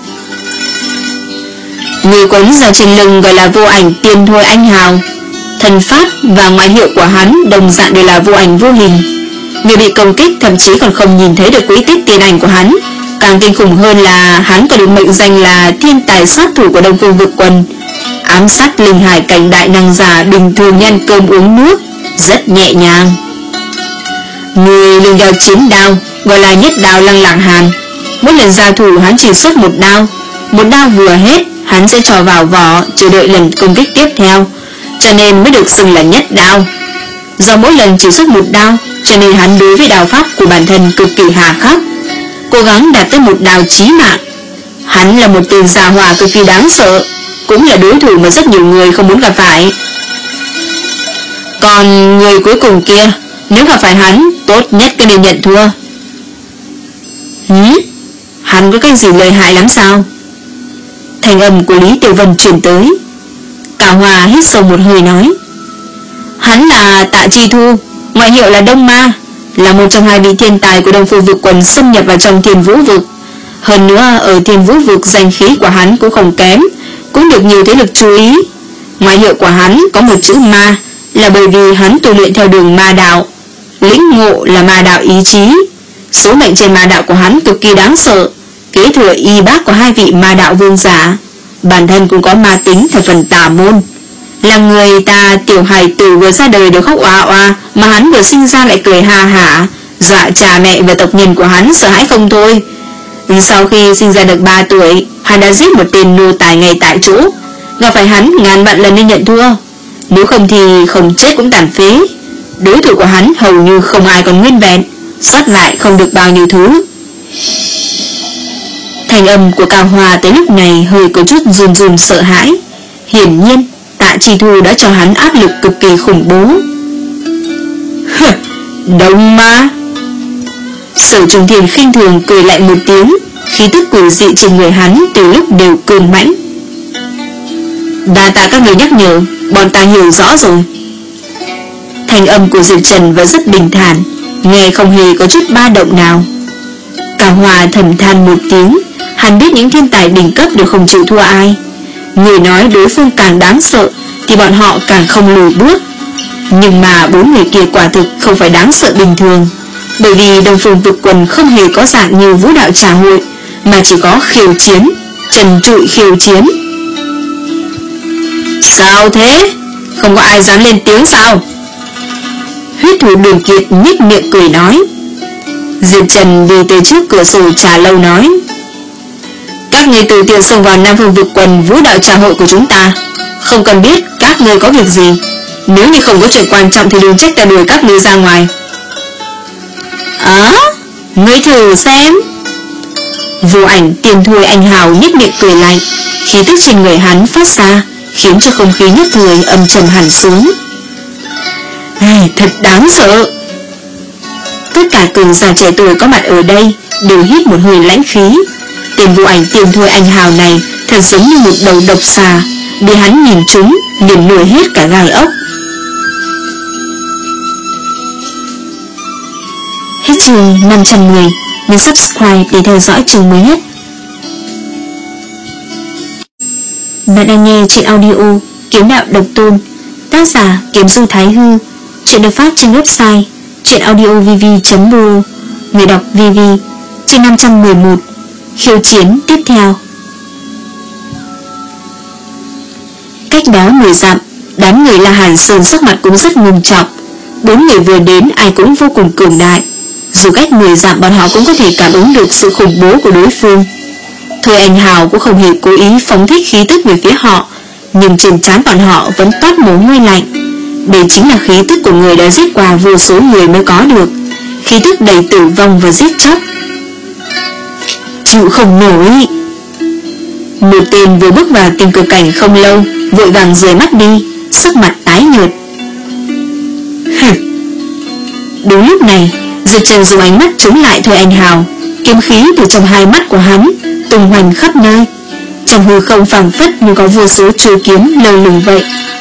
Speaker 1: Người quấn vào trên lưng gọi là Vô Ảnh Tiên Thôi Anh Hào. Thần pháp và ngoại hiệu của hắn đồng dạng đều là vô ảnh vô hình. Người bị công kích thậm chí còn không nhìn thấy được quỹ tích tiền ảnh của hắn. Càng kinh khủng hơn là hắn còn được mệnh danh là thiên tài sát thủ của Đông Phương Vực Quân, ám sát linh hải cảnh đại năng giả bình thường nhân cơm uống nước, rất nhẹ nhàng. Người lưng đeo chín đao gọi là nhất đao Lăng Lạng Hàn. Mỗi lần giao thủ hắn chỉ xuất một đao, một đao vừa hết hắn sẽ cho vào vỏ chờ đợi lần công kích tiếp theo, cho nên mới được xưng là nhất đao. Do mỗi lần chỉ xuất một đao, cho nên hắn đối với đao pháp của bản thân cực kỳ hà khắc, cố gắng đạt tới một đao chí mạng. Hắn là một tên già hỏa cực kỳ đáng sợ, cũng là đối thủ mà rất nhiều người không muốn gặp phải. Còn người cuối cùng kia, nếu gặp phải hắn, tốt nhất cứ nên nhận thua. Hứ? Hắn có cái gì lợi hại lắm sao? Thanh âm của Lý Tiểu Vân truyền tới. Cả Hòa hít sâu một hơi nói, hắn là Tạ Chi Thu, ngoại hiệu là Đông Ma, là một trong hai vị thiên tài của Đông Phương Vực Quần xâm nhập vào trong Thiên Vũ Vực. Hơn nữa ở Thiên Vũ Vực danh khí của hắn cũng không kém, cũng được nhiều thế lực chú ý. Ngoại hiệu của hắn có một chữ ma, là bởi vì hắn tu luyện theo đường ma đạo, lĩnh ngộ là ma đạo ý chí. Số mệnh trên ma đạo của hắn cực kỳ đáng sợ, kế thừa y bác của hai vị ma đạo vương giả. Bản thân cũng có ma tính thành phần tà môn, là người ta tiểu hài tử vừa ra đời đều khóc oa oa, mà hắn vừa sinh ra lại cười ha hả, dọa cha mẹ và tộc nhân của hắn sợ hãi không thôi. Sau khi sinh ra được ba tuổi, hắn đã giết một tên nô tài ngay tại chỗ. Gặp phải hắn ngàn vạn lần nên nhận thua, nếu không thì không chết cũng tàn phế. Đối thủ của hắn hầu như không ai còn nguyên vẹn, sót lại không được bao nhiêu thứ. Thành âm của Cao Hòa tới lúc này hơi có chút run run sợ hãi. Hiển nhiên Tạ Chi Thu đã cho hắn áp lực cực kỳ khủng bố. Đông Ma. Sở Trùng Thiền khinh thường cười lại một tiếng, khí tức quỷ dị trên người hắn từ lúc đều cường mãnh. Đa tạ các người nhắc nhở, bọn ta hiểu rõ rồi. Thành âm của Diệp Trần vẫn rất bình thản, nghe không hề có chút ba động nào. Cao Hòa thầm than một tiếng, hắn biết những thiên tài đỉnh cấp đều không chịu thua ai. Người nói đối phương càng đáng sợ thì bọn họ càng không lùi bước. Nhưng mà bốn người kia quả thực không phải đáng sợ bình thường, bởi vì Đông Phương Vực Quần không hề có dạng như vũ đạo trà hội, mà chỉ có khiêu chiến, trần trụi khiêu chiến. Sao thế? Không có ai dám lên tiếng sao? Huyết thủ Đường Kiệt nhếch miệng cười nói. Diệp Trần đi tới trước cửa sổ trà lâu nói, các người tự tiện xông vào Nam Phương Vực Quần vũ đạo trà hội của chúng ta, không cần biết các người có việc gì. Nếu như không có chuyện quan trọng thì đừng trách ta đuổi các người ra ngoài. Á, à, ngươi thử xem. Vô Ảnh Tiên Thôi Anh Hào nhếch miệng cười lạnh, khí tức trên người hắn phát ra khiến cho không khí nhất thời âm trầm hẳn xuống. Ai, thật đáng sợ. Tất cả cường giả trẻ tuổi có mặt ở đây đều hít một hơi lãnh khí. Tên Vô Ảnh Tiên Thôi Anh Hào này thật giống như một đầu độc xà, bị hắn nhìn trúng liền nổi hết cả gai ốc. Hết chương năm trăm mười. Nhấn subscribe để theo dõi chương mới nhất. Bạn đang nghe trên audio Kiếm Đạo Độc Tôn, tác giả Kiếm Du Thái Hư. Chuyện được phát trên website chuyenaudiovv chấm pro. Người đọc vê vê. Chương năm trăm mười một. Khiêu chiến tiếp theo. Cách đó mười dặm, đám người La Hàn Sơn sắc mặt cũng rất ngưng trọng. Bốn người vừa đến ai cũng vô cùng cường đại, dù cách mười dặm bọn họ cũng có thể cảm ứng được sự khủng bố của đối phương. Thôi Anh Hào cũng không hề cố ý phóng thích khí tức về phía họ, nhưng trên trán bọn họ vẫn toát mồ hôi lạnh. Đây chính là khí tức của người đã giết qua vô số người mới có được, khí tức đầy tử vong và giết chóc. Chịu không nổi. Một tên vừa bước vào tình cực cảnh không lâu vội vàng rời mắt đi, sắc mặt tái nhợt. Hừ, Đúng lúc này, Diệp Trần dùng ánh mắt chống lại Thôi Anh Hào. Kiếm khí từ trong hai mắt của hắn tung hoành khắp nơi, trong hư không phảng phất như có vô số chuôi kiếm lơ lửng vậy.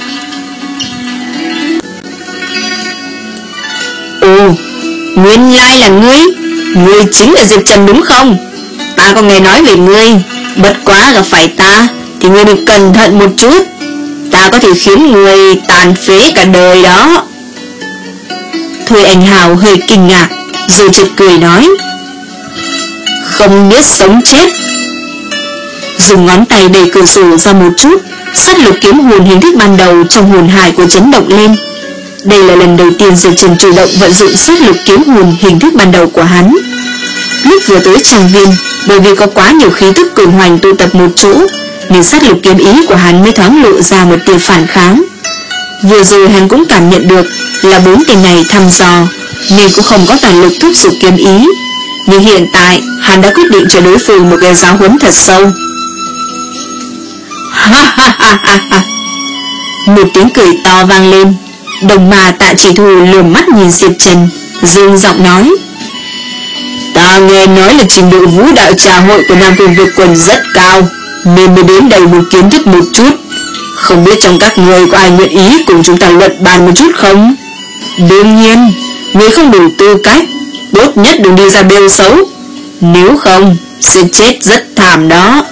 Speaker 1: Ồ, nguyên lai là ngươi, ngươi chính là Diệp Trần đúng không? Ta có nghe nói về ngươi, bất quá gặp phải ta thì ngươi được cẩn thận một chút, ta có thể khiến ngươi tàn phế cả đời đó. Thôi Anh Hào hơi kinh ngạc, rồi chợt cười nói, không biết sống chết. Dùng ngón tay đẩy cửa sổ ra một chút, sát lục kiếm hồn hình thức ban đầu trong hồn hải của chấn động lên. Đây là lần đầu tiên Diệp Trần chủ động vận dụng sát lục kiếm hồn hình thức ban đầu của hắn. Lúc vừa tới trang viên, bởi vì có quá nhiều khí tức cường hoành tụ tập một chỗ, nên sát lục kiếm ý của hắn mới thoáng lộ ra một tia phản kháng. Vừa rồi hắn cũng cảm nhận được là bốn tên này thăm dò, nên cũng không có toàn lực thúc giục kiếm ý. Nhưng hiện tại hắn đã quyết định cho đối phương một cái giáo huấn thật sâu. Ha ha ha ha ha. Một tiếng cười to vang lên. Đồng mà Tạ Chỉ Thù lườm mắt nhìn Diệp Trần, dương giọng nói, ta nghe nói là trình độ vũ đạo trà hội của Nam Phương Vực Quần rất cao, nên mới đến đây muốn kiến thức một chút. Không biết trong các người có ai nguyện ý cùng chúng ta luận bàn một chút không? Đương nhiên, người không đủ tư cách, tốt nhất đừng đi ra bêu xấu, nếu không sẽ chết rất thảm đó.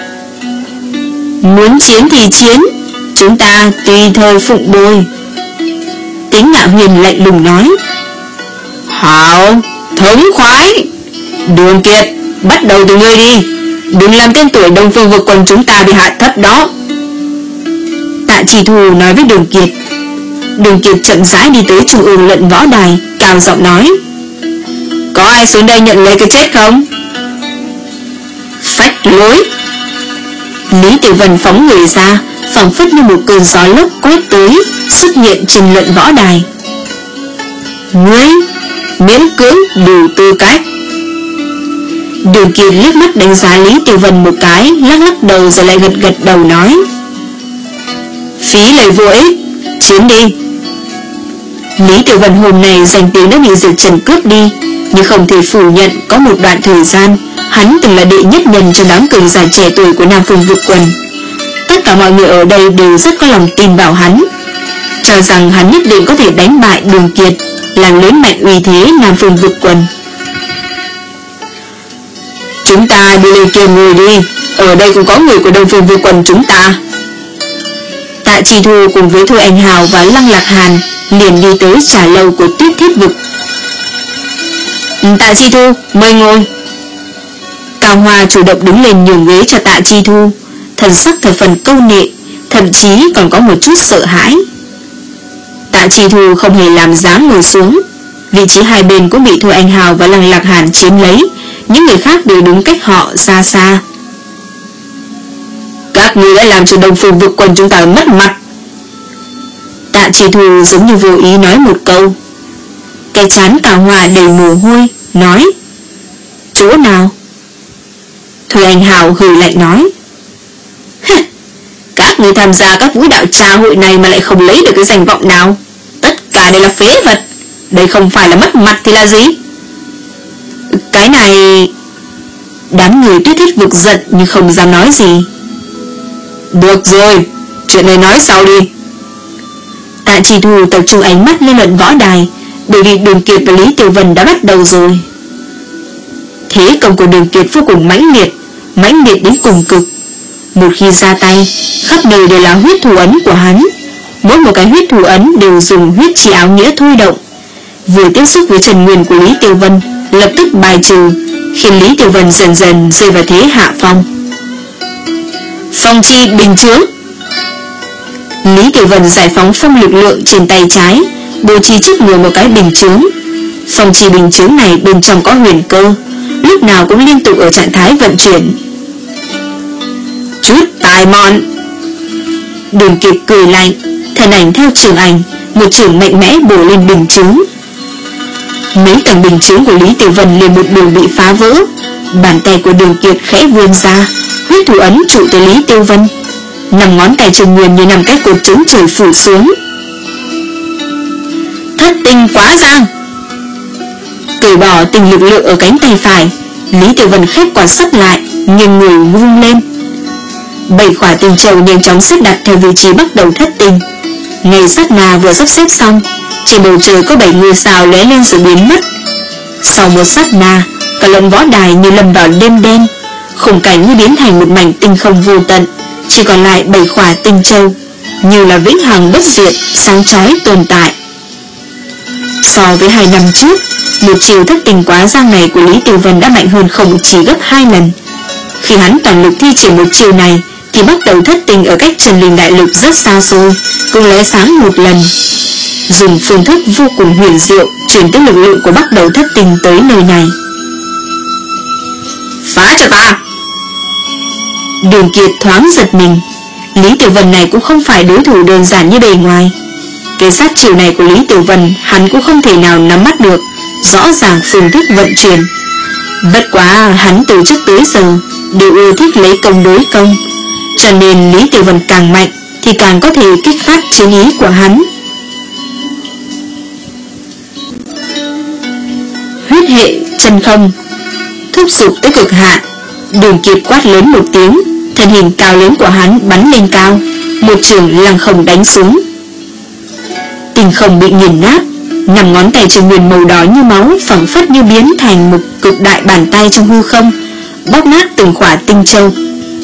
Speaker 1: Muốn chiến thì chiến, chúng ta tùy thời phụng bồi. Tính Ngạo Huyền lạnh lùng nói. Hảo, thống khoái. Đường Kiệt, bắt đầu từ ngươi đi, đừng làm tên tuổi Đông Phương Vực Quần chúng ta bị hạ thấp đó. Tạ Chỉ Thù nói với Đường Kiệt. Đường Kiệt chậm rãi đi tới trung ương luận võ đài, cao giọng nói, có ai xuống đây nhận lấy cái chết không? Phách lối. Lý Tiểu Vân phóng người ra, phảng phất như một cơn gió lốc quét tới, xuất hiện trên luận võ đài. Ngươi miễn cưỡng đủ tư cách. Đường Kiệt liếc mắt đánh giá Lý Tiểu Vân một cái, lắc lắc đầu rồi lại gật gật đầu nói, phí lời vô ích, chiến đi. Lý Tiểu Vân hôm nay danh tiếng đã bị Diệp Trần cướp đi, nhưng không thể phủ nhận có một đoạn thời gian hắn từng là đệ nhất nhân trong đám cường giả trẻ tuổi của Nam Phương Vực Quần. Tất cả mọi người ở đây đều rất có lòng tin vào hắn, cho rằng hắn nhất định có thể đánh bại Đường Kiệt, làm lớn mạnh uy thế Nam Phương Vực Quần. Chúng ta đi lên kia ngồi đi, ở đây cũng có người của Đông Phương Vực Quần chúng ta. Tạ Chỉ Thù cùng với Thôi Anh Hào và Lăng Lạc Hàn liền đi tới trà lâu của Tuyết Thiết Vực. Tạ Chi Thu, mời ngồi. Cao Hoa chủ động đứng lên nhường ghế cho Tạ Chi Thu, thần sắc thập phần câu nệ, thậm chí còn có một chút sợ hãi. Tạ Chi Thu không hề làm dáng ngồi xuống, vị trí hai bên cũng bị Thôi Anh Hào và Lăng Lạc Hàn chiếm lấy, những người khác đều đứng cách họ xa xa. Các ngươi đã làm cho Đông Phương Vực Quần chúng ta mất mặt. Tạ Chỉ Thù giống như vô ý nói một câu. Cái trán Cao Hoa đầy mồ hôi, nói, chỗ nào? Thôi Anh Hào hừ lạnh nói, các ngươi tham gia các vũ đạo trà hội này mà lại không lấy được cái danh vọng nào, tất cả đều là phế vật, đây không phải là mất mặt thì là gì? Cái này... Đám người Tuyết Thiết Vực giận nhưng không dám nói gì. Được rồi, chuyện này nói sau đi. Tạ Chỉ Thù tập trung ánh mắt lên luận võ đài, bởi vì Đường Kiệt và Lý Tiểu Vân đã bắt đầu rồi. Thế công của Đường Kiệt vô cùng mãnh liệt, mãnh liệt đến cùng cực. Một khi ra tay, khắp nơi đều là huyết thủ ấn của hắn. Mỗi một cái huyết thủ ấn đều dùng huyết chỉ áo nghĩa thôi động. Vừa tiếp xúc với Trần Nguyên của Lý Tiểu Vân, lập tức bài trừ, khiến Lý Tiểu Vân dần dần rơi vào thế hạ phong. Phong chi bình chướng. Lý Tiểu Vân giải phóng phong lực lượng trên tay trái, bố trí trước người một cái bình chướng. Phong chi bình chướng này bên trong có huyền cơ, lúc nào cũng liên tục ở trạng thái vận chuyển. Chút tài mọn. Đường Kiệt cười lạnh, thân ảnh theo trường ảnh, một trường mạnh mẽ bổ lên bình chướng. Mấy tầng bình chướng của Lý Tiểu Vân liền một đường bị phá vỡ. Bàn tay của Đường Kiệt khẽ vươn ra, huyết thủ ấn trụ tới Lý Tiểu Vân. Nằm ngón tay Trần Nguyên như nằm cái cột trống trời phủ xuống. Thất tinh quá giang. Cởi bỏ từng lực lượng ở cánh tay phải, Lý Tiểu Vân khép quả sắt lại, nghiêng người vung lên. Bảy quả tinh châu nhanh chóng xếp đặt theo vị trí bắt đầu thất tinh. Ngay sát na vừa sắp xếp xong, trên bầu trời có bảy ngôi sao lóe lên rồi biến mất. Sau một sát na, cả lồng võ đài như lâm vào đêm đen, khung cảnh như biến thành một mảnh tinh không vô tận, chỉ còn lại bảy quả tinh châu, như là vĩnh hằng bất diệt, sáng chói tồn tại. So với hai năm trước, một chiều thất tình quá giang này của Lý Tiểu Vân đã mạnh hơn không chỉ gấp hai lần. Khi hắn toàn lực thi triển một chiều này, thì bắt đầu thất tình ở cách Trần Linh Đại Lục rất xa xôi, cũng lóe sáng một lần. Dùng phương thức vô cùng huyền diệu truyền tới lực lượng của bắt đầu thất tình tới nơi này. Phá cho ta! Đường Kiệt thoáng giật mình. Lý Tiểu Vân này cũng không phải đối thủ đơn giản như bề ngoài. Cái sát chiều này của Lý Tiểu Vân hắn cũng không thể nào nắm bắt được rõ ràng phương thức vận chuyển. Bất quá hắn từ trước tới giờ đều ưa thích lấy công đối công, cho nên Lý Tiểu Vân càng mạnh thì càng có thể kích phát chiến ý của hắn. Huyết hệ chân không thúc giục tới cực hạn, Đường Kiệt quát lớn một tiếng, thân hình cao lớn của hắn bắn lên cao, một trường lăng không đánh xuống. Tinh không bị nghiền nát, nằm ngón tay Trần Nguyên màu đỏ như máu phẳng phất như biến thành một cực đại bàn tay trong hư không, bóp nát từng khỏa tinh châu,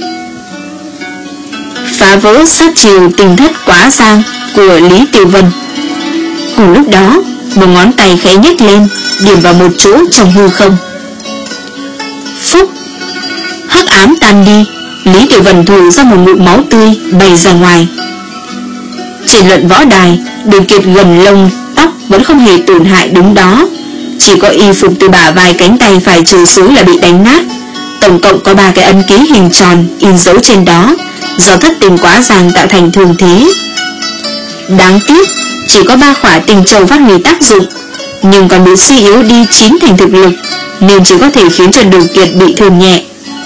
Speaker 1: phá vỡ sát chiều tinh thất quá giang của Lý Tiểu Vân. Cùng lúc đó, một ngón tay khẽ nhếch lên, điểm vào một chỗ trong hư không. Phúc! Hắc ám tan đi, Lý Tiểu Vân thù ra một ngụm máu tươi bay ra ngoài. Trên luận võ đài, Đường Kiệt gần lông tóc vẫn không hề tổn hại đứng đó, chỉ có y phục từ bả vai cánh tay phải trở xuống là bị đánh nát. Tổng cộng có ba cái ấn ký hình tròn in dấu trên đó, do thất tình quá giang tạo thành thường thế. Đáng tiếc chỉ có ba khỏa tinh châu phát huy tác dụng, nhưng còn bị suy yếu đi chín thành thực lực, nên chỉ có thể khiến cho Đường Kiệt bị thương nhẹ.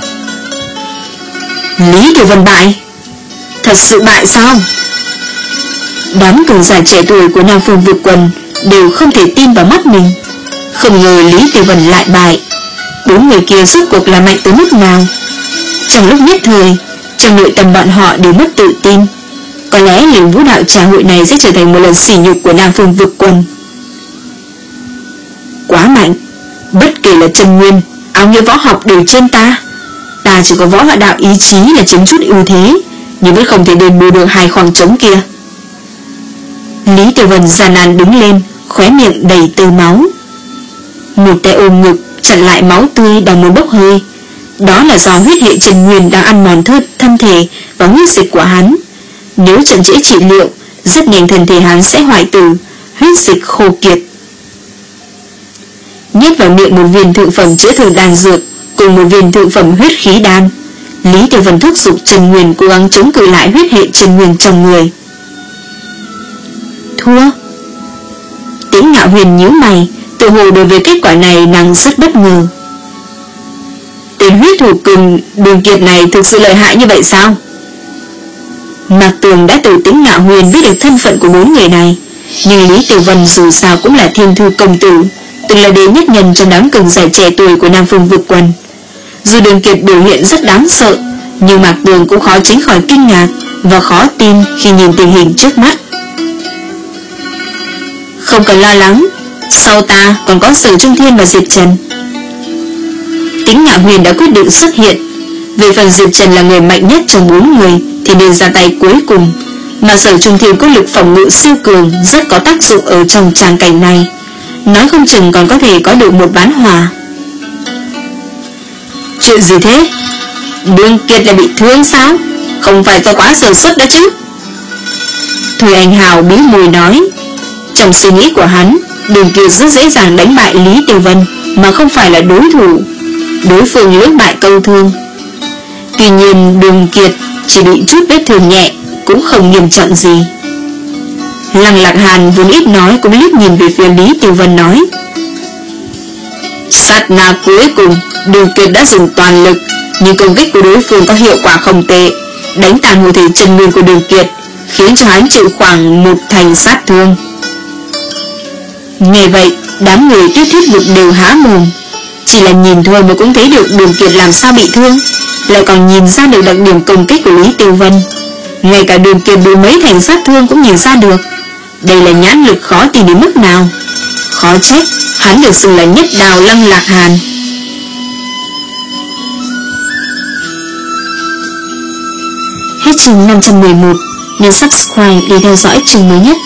Speaker 1: Lý Tiểu Vân bại? Thật sự bại sao? Đám cường giả trẻ tuổi của Nam Phương Vực Quần đều không thể tin vào mắt mình. Không ngờ Lý Tiểu Vân lại bại. Bốn người kia rốt cuộc là mạnh tới mức nào? Trong lúc nhất thời, trong nội tâm bọn họ đều mất tự tin. Có lẽ lần vũ đạo trà hội này sẽ trở thành một lần sỉ nhục của Nam Phương Vực Quần. Quá mạnh, bất kể là Trần Nguyên, áo nghĩa võ học đều trên ta. Ta chỉ có võ đạo ý chí là chiếm chút ưu thế, nhưng vẫn không thể đền bù được hai khoảng trống kia. Lý Tiểu Vân gian nan đứng lên, khóe miệng đầy tơ máu. Một tay ôm ngực chặn lại máu tươi đang muốn bốc hơi. Đó là do huyết hệ Trần Nguyên đang ăn mòn thớt thân thể và huyết dịch của hắn. Nếu chậm trễ trị liệu, rất nhanh thân thể hắn sẽ hoại tử, huyết dịch khô kiệt. Nhét vào miệng một viên thượng phẩm chữa thương đan dược cùng một viên thượng phẩm huyết khí đan, Lý Tiểu Vân thúc giục Trần Nguyên cố gắng chống cự lại huyết hệ Trần Nguyên trong người. Thua. Tĩnh Ngạo Huyền nhíu mày, tự hồ đối với kết quả này nàng rất bất ngờ. Tên huyết thủ cường Đường Kiệt này thực sự lợi hại như vậy sao? Mạc Tường đã từ Tĩnh Ngạo Huyền biết được thân phận của bốn người này, nhưng Lý Tiểu Vân dù sao cũng là thiên thư công tử, từng là đệ nhất nhân trong đám cường giả trẻ tuổi của Nam Phương Vực Quần. Dù Đường Kiệt biểu hiện rất đáng sợ, nhưng Mạc Tường cũng khó tránh khỏi kinh ngạc và khó tin khi nhìn tình hình trước mắt. Không cần lo lắng, sau ta còn có Sở Trung Thiên và Diệp Trần. Tĩnh Ngạo Huyền đã quyết định xuất hiện. Về phần Diệp Trần là người mạnh nhất trong bốn người thì nên ra tay cuối cùng, mà Sở Trung Thiên có lực phòng ngự siêu cường, rất có tác dụng ở trong tràng cảnh này, nói không chừng còn có thể có được một bán hòa. Chuyện gì thế? Đường Kiệt là bị thương sao? Không phải do quá sơ suất đó chứ? Thôi Anh Hào bĩu môi nói. Trong suy nghĩ của hắn, Đường Kiệt rất dễ dàng đánh bại Lý Tiểu Vân mà không phải là đối thủ. Đối phương lưỡng bại câu thương. Tuy nhiên Đường Kiệt chỉ bị chút vết thương nhẹ, cũng không nghiêm trọng gì. Lăng Lạc Hàn vốn ít nói cũng liếc nhìn về phía Lý Tiểu Vân nói. Sát na cuối cùng, Đường Kiệt đã dùng toàn lực, nhưng công kích của đối phương có hiệu quả không tệ, đánh tàn hộ thể Trần Nguyên của Đường Kiệt, khiến cho hắn chịu khoảng một thành sát thương. Nghe vậy, Đám người Tuyết Thiết Vực đều há mồm. Chỉ là nhìn thôi mà cũng thấy được Đường Kiệt làm sao bị thương, lại còn nhìn ra được đặc điểm công kích của Lý Tiêu Vân. Ngay cả Đường Kiệt bị mấy thành sát thương cũng nhìn ra được. Đây là nhãn lực khó tìm đến mức nào. Khó trách hắn được xưng là nhất đào Lăng Lạc Hàn. Hết chương năm trăm mười một. Nhấn subscribe để theo dõi chương mới nhất.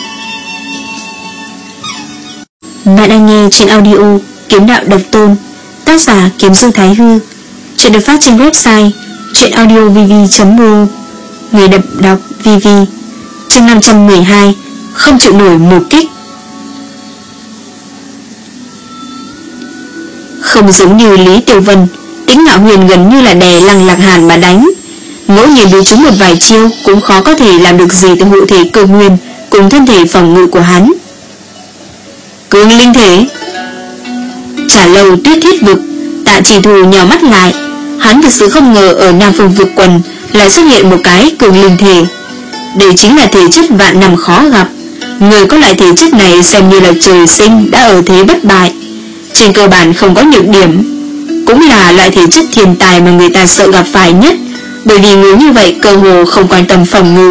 Speaker 1: Bạn đang nghe trên audio Kiếm Đạo Độc Tôn, tác giả Kiếm Dương Thái Hư. Chuyện được phát trên website chuyenaudiovv chấm ro. Người đọc đọc vê vê. Chương năm trăm mười hai. Không chịu nổi một kích. Không giống như Lý Tiểu Vân, Tĩnh Ngạo Huyền gần như là đè Lăng Lạc Hàn mà đánh. Ngẫu nhiên bị trúng một vài chiêu cũng khó có thể làm được gì từ hộ thể cơ nguyên cùng thân thể phòng ngự của hắn. Cương linh thể. Trả lâu Tuyết Thiết Vực, Tạ Chỉ Thù nhào mắt lại. Hắn thực sự không ngờ ở Nam Phương Vực Quần lại xuất hiện một cái cường linh thể. Đây chính là thể chất vạn năm khó gặp. Người có loại thể chất này xem như là trời sinh đã ở thế bất bại, trên cơ bản không có nhược điểm. Cũng là loại thể chất thiên tài mà người ta sợ gặp phải nhất, bởi vì người như vậy cơ hồ không quan tâm phòng ngự.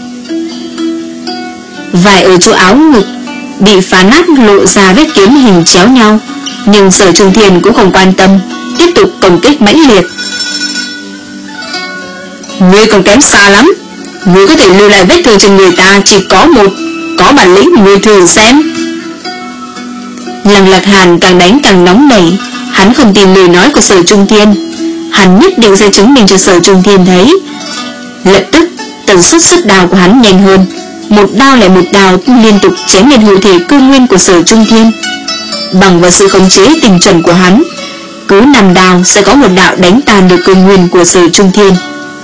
Speaker 1: Vải ở chỗ áo ngực bị phá nát lộ ra vết kiếm hình chéo nhau, nhưng Sở Trung Thiên cũng không quan tâm, tiếp tục công kích mãnh liệt. Ngươi còn kém xa lắm. Ngươi có thể lưu lại vết thương trên người ta chỉ có một. Có bản lĩnh ngươi thử xem. Lăng Lạc Hàn càng đánh càng nóng nảy. Hắn không tin lời nói của Sở Trung Thiên. Hắn nhất định sẽ chứng minh cho Sở Trung Thiên thấy. Lập tức tần suất xuất đao của hắn nhanh hơn, một đao lại một đao liên tục chém lên hộ thể cơ nguyên của Sở Trung Thiên. Bằng vào sự khống chế tình chuẩn của hắn, cứ năm đao sẽ có một đạo đánh tan được cơ nguyên của Sở Trung Thiên.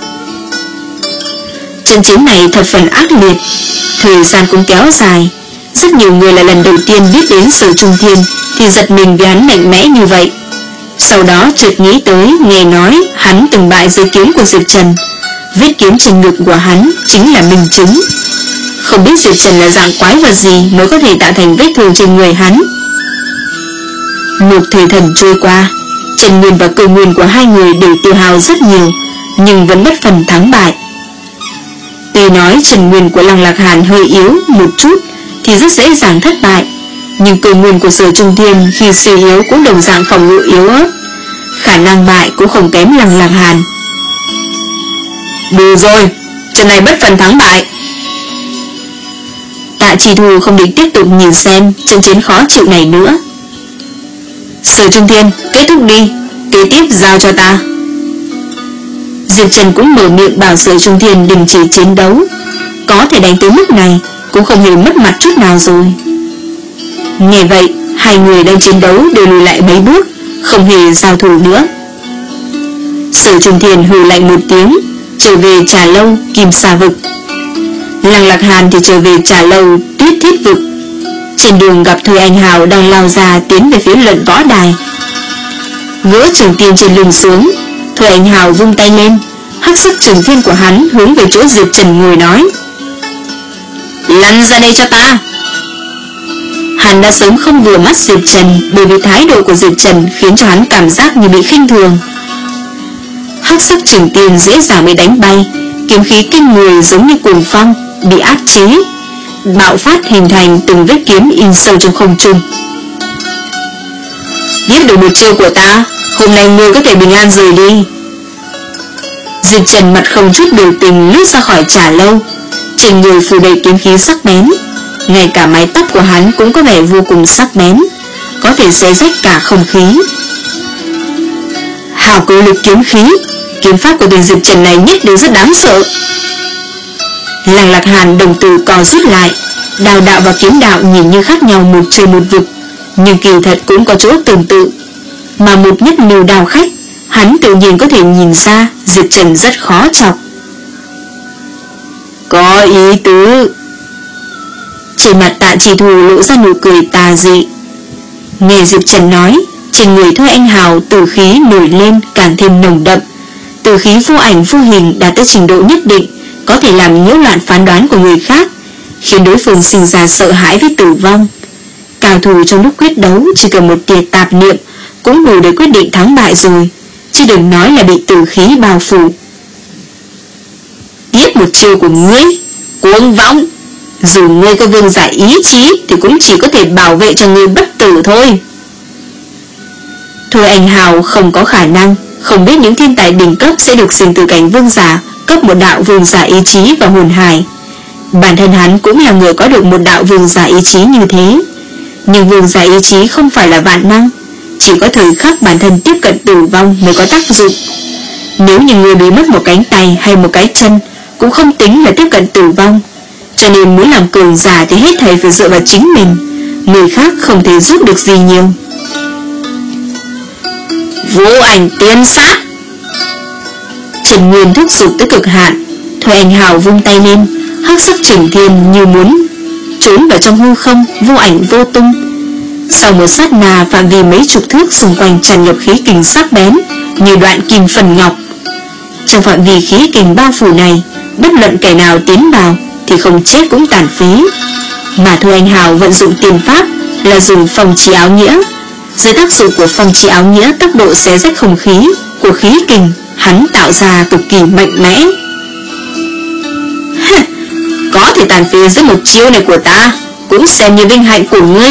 Speaker 1: Trận chiến này thật phần ác liệt, thời gian cũng kéo dài. Rất nhiều người là lần đầu tiên biết đến Sở Trung Thiên thì giật mình vì hắn mạnh mẽ như vậy. Sau đó chợt nghĩ tới nghe nói hắn từng bại dưới kiếm của Diệp Trần. Vết kiếm trên ngực của hắn chính là minh chứng. Không biết Diệp Trần là dạng quái vật gì mới có thể tạo thành vết thương trên người hắn. Một thời thần trôi qua, Trần Nguyên và cơ nguyên của hai người đều tiêu hao rất nhiều, nhưng vẫn bất phần thắng bại. Tuy nói Trần Nguyên của Lăng Lạc Hàn hơi yếu một chút thì rất dễ dàng thất bại, nhưng cơ nguyên của Sở Trung Thiên khi suy yếu cũng đồng dạng phòng ngự yếu ớt, khả năng bại cũng không kém Lăng Lạc Hàn. Đủ rồi, trận này bất phần thắng bại. Tạ Chỉ Thù không định tiếp tục nhìn xem trận chiến khó chịu này nữa. Sở Trung Thiên, kết thúc đi, kế tiếp giao cho ta. Diệp Trần cũng mở miệng bảo Sở Trung Thiên đình chỉ chiến đấu. Có thể đánh tới mức này cũng không hề mất mặt chút nào rồi. Nghe vậy, hai người đang chiến đấu đều lùi lại mấy bước, không hề giao thủ nữa. Sở Trung Thiên hừ lạnh một tiếng, trở về Trà Lâu Kim Sa Vực. Lăng Lạc Hàn thì trở về Trà Lâu Tuyết Thiết Vực. Trên đường gặp Thôi Anh Hào đang lao ra tiến về phía luận võ đài. Gỡ trường tiên trên lưng xuống, Thôi Anh Hào vung tay lên, hắc sắc trường tiên của hắn hướng về chỗ Diệp Trần ngồi nói: lăn ra đây cho ta. Hắn đã sớm không vừa mắt Diệp Trần, bởi vì thái độ của Diệp Trần khiến cho hắn cảm giác như bị khinh thường. Hắc sắc trường tiên dễ dàng bị đánh bay, kiếm khí kinh người giống như cuồng phong bị áp chế, bạo phát hình thành từng vết kiếm in sâu trong không trung. Biết được một chiêu của ta, hôm nay ngươi có thể bình an rời đi. Diệp Trần mặt không chút biểu tình lướt ra khỏi Trà Lâu, trên người phủ đầy kiếm khí sắc bén, ngay cả mái tóc của hắn cũng có vẻ vô cùng sắc bén, có thể xé rách cả không khí. Hào cử lực kiếm khí, kiếm pháp của tên Diệp Trần này nhất định rất đáng sợ. Lăng Lạc Hàn đồng tử co rút lại, đào đạo và kiếm đạo nhìn như khác nhau một trời một vực, nhưng kỳ thật cũng có chỗ tương tự. Mà một nhất lưu đào khách, hắn tự nhiên có thể nhìn ra Diệp Trần rất khó chọc. Có ý tứ. Trên mặt Tạ Chỉ Thù lộ ra nụ cười tà dị. Nghe Diệp Trần nói, trên người Thôi Anh Hào tử khí nổi lên càng thêm nồng đậm. Tử khí vô ảnh vô hình đạt tới trình độ nhất định, có thể làm nhiễu loạn phán đoán của người khác, khiến đối phương sinh ra sợ hãi với tử vong. Cao thủ trong lúc quyết đấu chỉ cần một tia tạp niệm cũng đủ để quyết định thắng bại rồi, chứ đừng nói là bị tử khí bao phủ. Tiếp một chiêu của ngươi, cuồng vọng. Dù ngươi có vương giả ý chí thì cũng chỉ có thể bảo vệ cho ngươi bất tử thôi. Thôi Anh Hào không có khả năng, không biết những thiên tài đỉnh cấp sẽ được sinh từ cảnh vương giả cấp một đạo vương giả ý chí và hồn hải. Bản thân hắn cũng là người có được một đạo vương giả ý chí như thế. Nhưng vương giả ý chí không phải là vạn năng, chỉ có thời khắc bản thân tiếp cận tử vong mới có tác dụng. Nếu như người bị mất một cánh tay hay một cái chân cũng không tính là tiếp cận tử vong. Cho nên muốn làm cường giả thì hết thảy phải dựa vào chính mình, người khác không thể giúp được gì nhiều. Vô ảnh tiên sát. Trần Nguyên thúc giục tới cực hạn. Thôi Anh Hào vung tay lên, hắc sắc trường thiên như muốn trốn vào trong hư không, vô ảnh vô tung. Sau một sát na, phạm vi mấy chục thước xung quanh tràn ngập khí kình sắc bén như đoạn kim phần ngọc. Trong phạm vi khí kình bao phủ này, bất luận kẻ nào tiến vào thì không chết cũng tàn phí. Mà Thôi Anh Hào vận dụng tiên pháp là dùng phong chi áo nghĩa. Dưới tác dụng của phong chi áo nghĩa, tốc độ xé rách không khí của khí kình hắn tạo ra cực kỳ mạnh mẽ. Có thể tàn phế dưới một chiêu này của ta cũng xem như vinh hạnh của ngươi.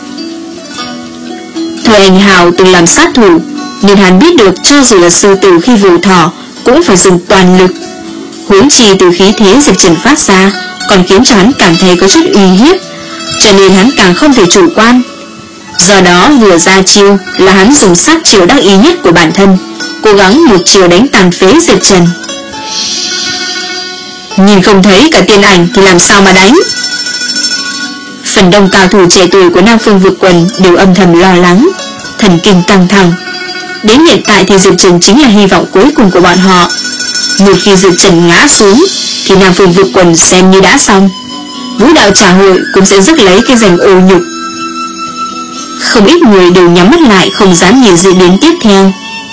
Speaker 1: Thôi Anh Hào từng làm sát thủ, nên hắn biết được cho dù là sư tử khi vồ thỏ cũng phải dùng toàn lực. Huống chi từ khí thế Diệp Trần phát ra còn khiến cho hắn cảm thấy có chút uy hiếp, cho nên hắn càng không thể chủ quan. Do đó vừa ra chiêu là hắn dùng sát chiêu đắc ý nhất của bản thân, cố gắng một chiều đánh tàn phế Diệp Trần. Nhìn không thấy cả tiên ảnh thì làm sao mà đánh. Phần đông cao thủ trẻ tuổi của Nam Phương Vực Quần đều âm thầm lo lắng, thần kinh căng thẳng. Đến hiện tại thì Diệp Trần chính là hy vọng cuối cùng của bọn họ. Một khi Diệp Trần ngã xuống thì Nam Phương Vực Quần xem như đã xong. Vũ đạo trà hội cũng sẽ rước lấy cái giành ô nhục. Không ít người đều nhắm mắt lại, không dám nhìn diễn biến tiếp theo.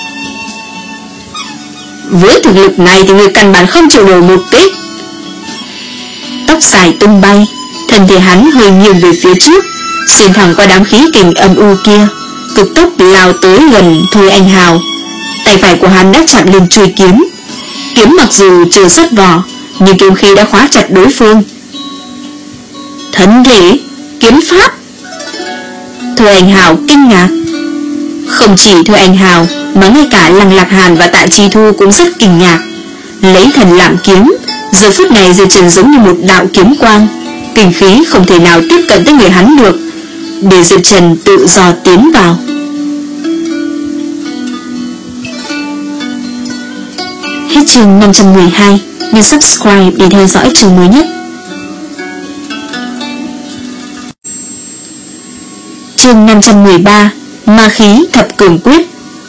Speaker 1: Với thực lực này thì người căn bản không chịu nổi một kích. Tóc dài tung bay, thân thể hắn hơi nghiêng về phía trước, xuyên thẳng qua đám khí kình âm u kia, cực tốc lao tới gần Thôi Anh Hào. Tay phải của hắn đã chạm lên chuôi kiếm. Kiếm mặc dù chưa xuất vỏ, nhưng kiếm khí đã khóa chặt đối phương. Thân thể, kiếm pháp. Thôi Anh Hào kinh ngạc. Không chỉ Thôi Anh Hào mà ngay cả Lăng Lạc Hàn và Tạ Chi Thu cũng rất kinh ngạc. Lấy thần làm kiếm, giờ phút này Diệp Trần giống như một đạo kiếm quang, kinh khí không thể nào tiếp cận tới người hắn được, để Diệp Trần tự do tiến vào. Hết chương năm trăm mười hai, nhấn subscribe để theo dõi chương mới nhất. Chương năm trăm mười ba, ma khí thập cường quyết.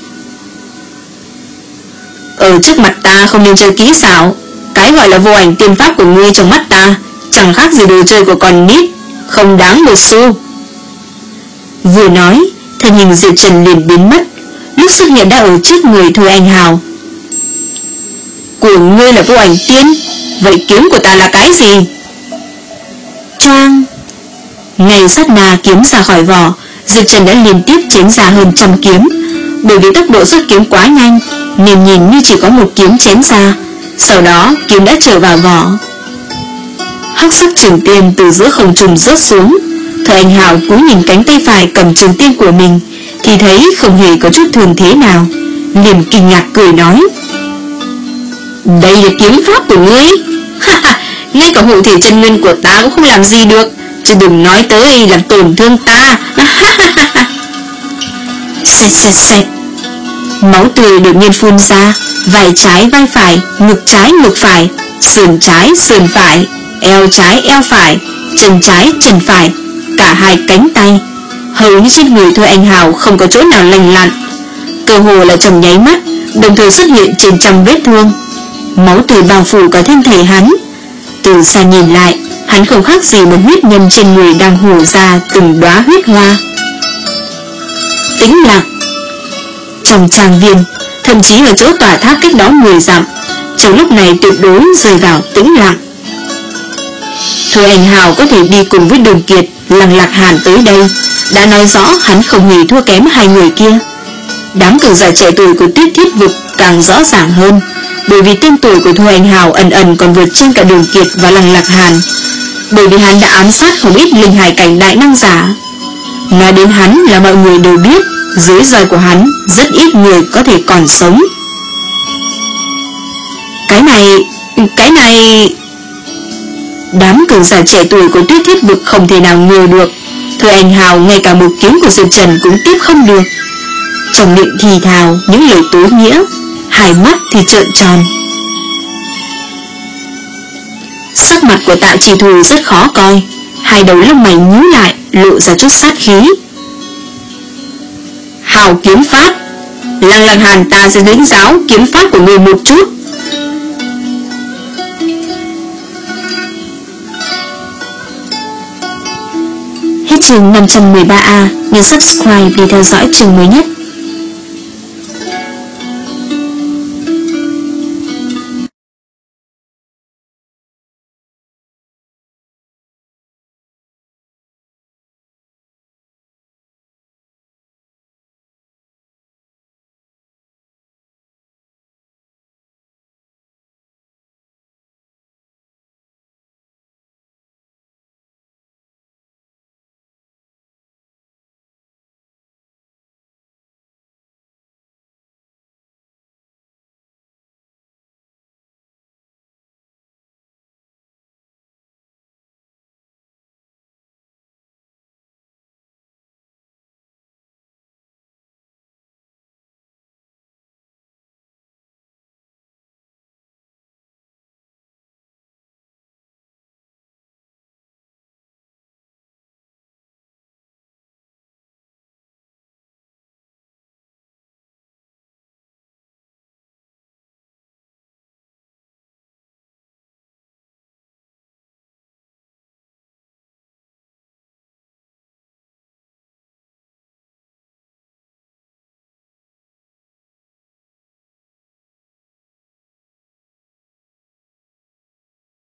Speaker 1: Ở trước mặt ta không nên chơi kỹ xảo. Cái gọi là vô ảnh tiên pháp của ngươi trong mắt ta chẳng khác gì đồ chơi của con nít, không đáng một xu. Vừa nói, thân hình Diệp Trần liền biến mất, lúc xuất hiện đã ở trước người Thôi Anh Hào. Của ngươi là vô ảnh tiên, vậy kiếm của ta là cái gì? Choang. Ngay sát na kiếm ra khỏi vỏ, Diệp Trần đã liên tiếp chém ra hơn trăm kiếm. Bởi vì tốc độ xuất kiếm quá nhanh nên nhìn như chỉ có một kiếm chém ra, sau đó kiếm đã trở vào vỏ. Hắc sắc trường tiên từ giữa không trung rớt xuống. Thôi Anh Hào cúi nhìn cánh tay phải cầm trường tiên của mình thì thấy không hề có chút thương thế nào, liền kinh ngạc cười nói: đây là kiếm pháp của ngươi? Ngay cả hộ thể chân nguyên của ta cũng không làm gì được, chứ đừng nói tới làm tổn thương ta. Xẹt xẹt xẹt. Máu tươi đột nhiên phun ra, vai trái vai phải, ngực trái ngực phải, sườn trái sườn phải, eo trái eo phải, chân trái chân phải, cả hai cánh tay. Hầu như trên người Thôi Anh Hào không có chỗ nào lành lặn, cơ hồ là trong nháy mắt đồng thời xuất hiện trên trăm vết thương. Máu tươi bao phủ cả thân thể hắn. Từ xa nhìn lại, hắn không khác gì một huyết nhân trên người đang hổ ra từng đóa huyết hoa. Tĩnh lặng. Trong trang viên, thậm chí ở chỗ tòa tháp cách đó mười dặm, trong lúc này tuyệt đối rơi vào tĩnh lặng. Thôi Anh Hào có thể đi cùng với Đường Kiệt Lăng Lạc Hàn tới đây đã nói rõ hắn không hề thua kém hai người kia. Đám cường giả trẻ tuổi của Tuyết Thiết Vực càng rõ ràng hơn, bởi vì tên tuổi của Thu Anh Hào ẩn ẩn còn vượt trên cả Đường Kiệt và Lăng Lạc Hàn, bởi vì hắn đã ám sát không ít linh hải cảnh đại năng giả. Nói đến hắn là mọi người đều biết, dưới roi của hắn rất ít người có thể còn sống. Cái này, cái này... Đám cường giả trẻ tuổi của Tuyết Thiết Vực không thể nào ngờ được Thôi Anh Hào ngay cả một kiếm của Diệp Trần cũng tiếp không được. Trong miệng thì thào những lời tối nghĩa, hai mắt thì trợn tròn. Sắc mặt của Tạ Trì Thù rất khó coi, hai đầu lông mày nhíu lại, lộ ra chút sát khí. Hào kiếm pháp, Lăng Lạc Hàn ta sẽ lĩnh giáo kiếm pháp của người một chút. Hết chương năm trăm mười ba A, nhấn subscribe để theo dõi chương mới nhất.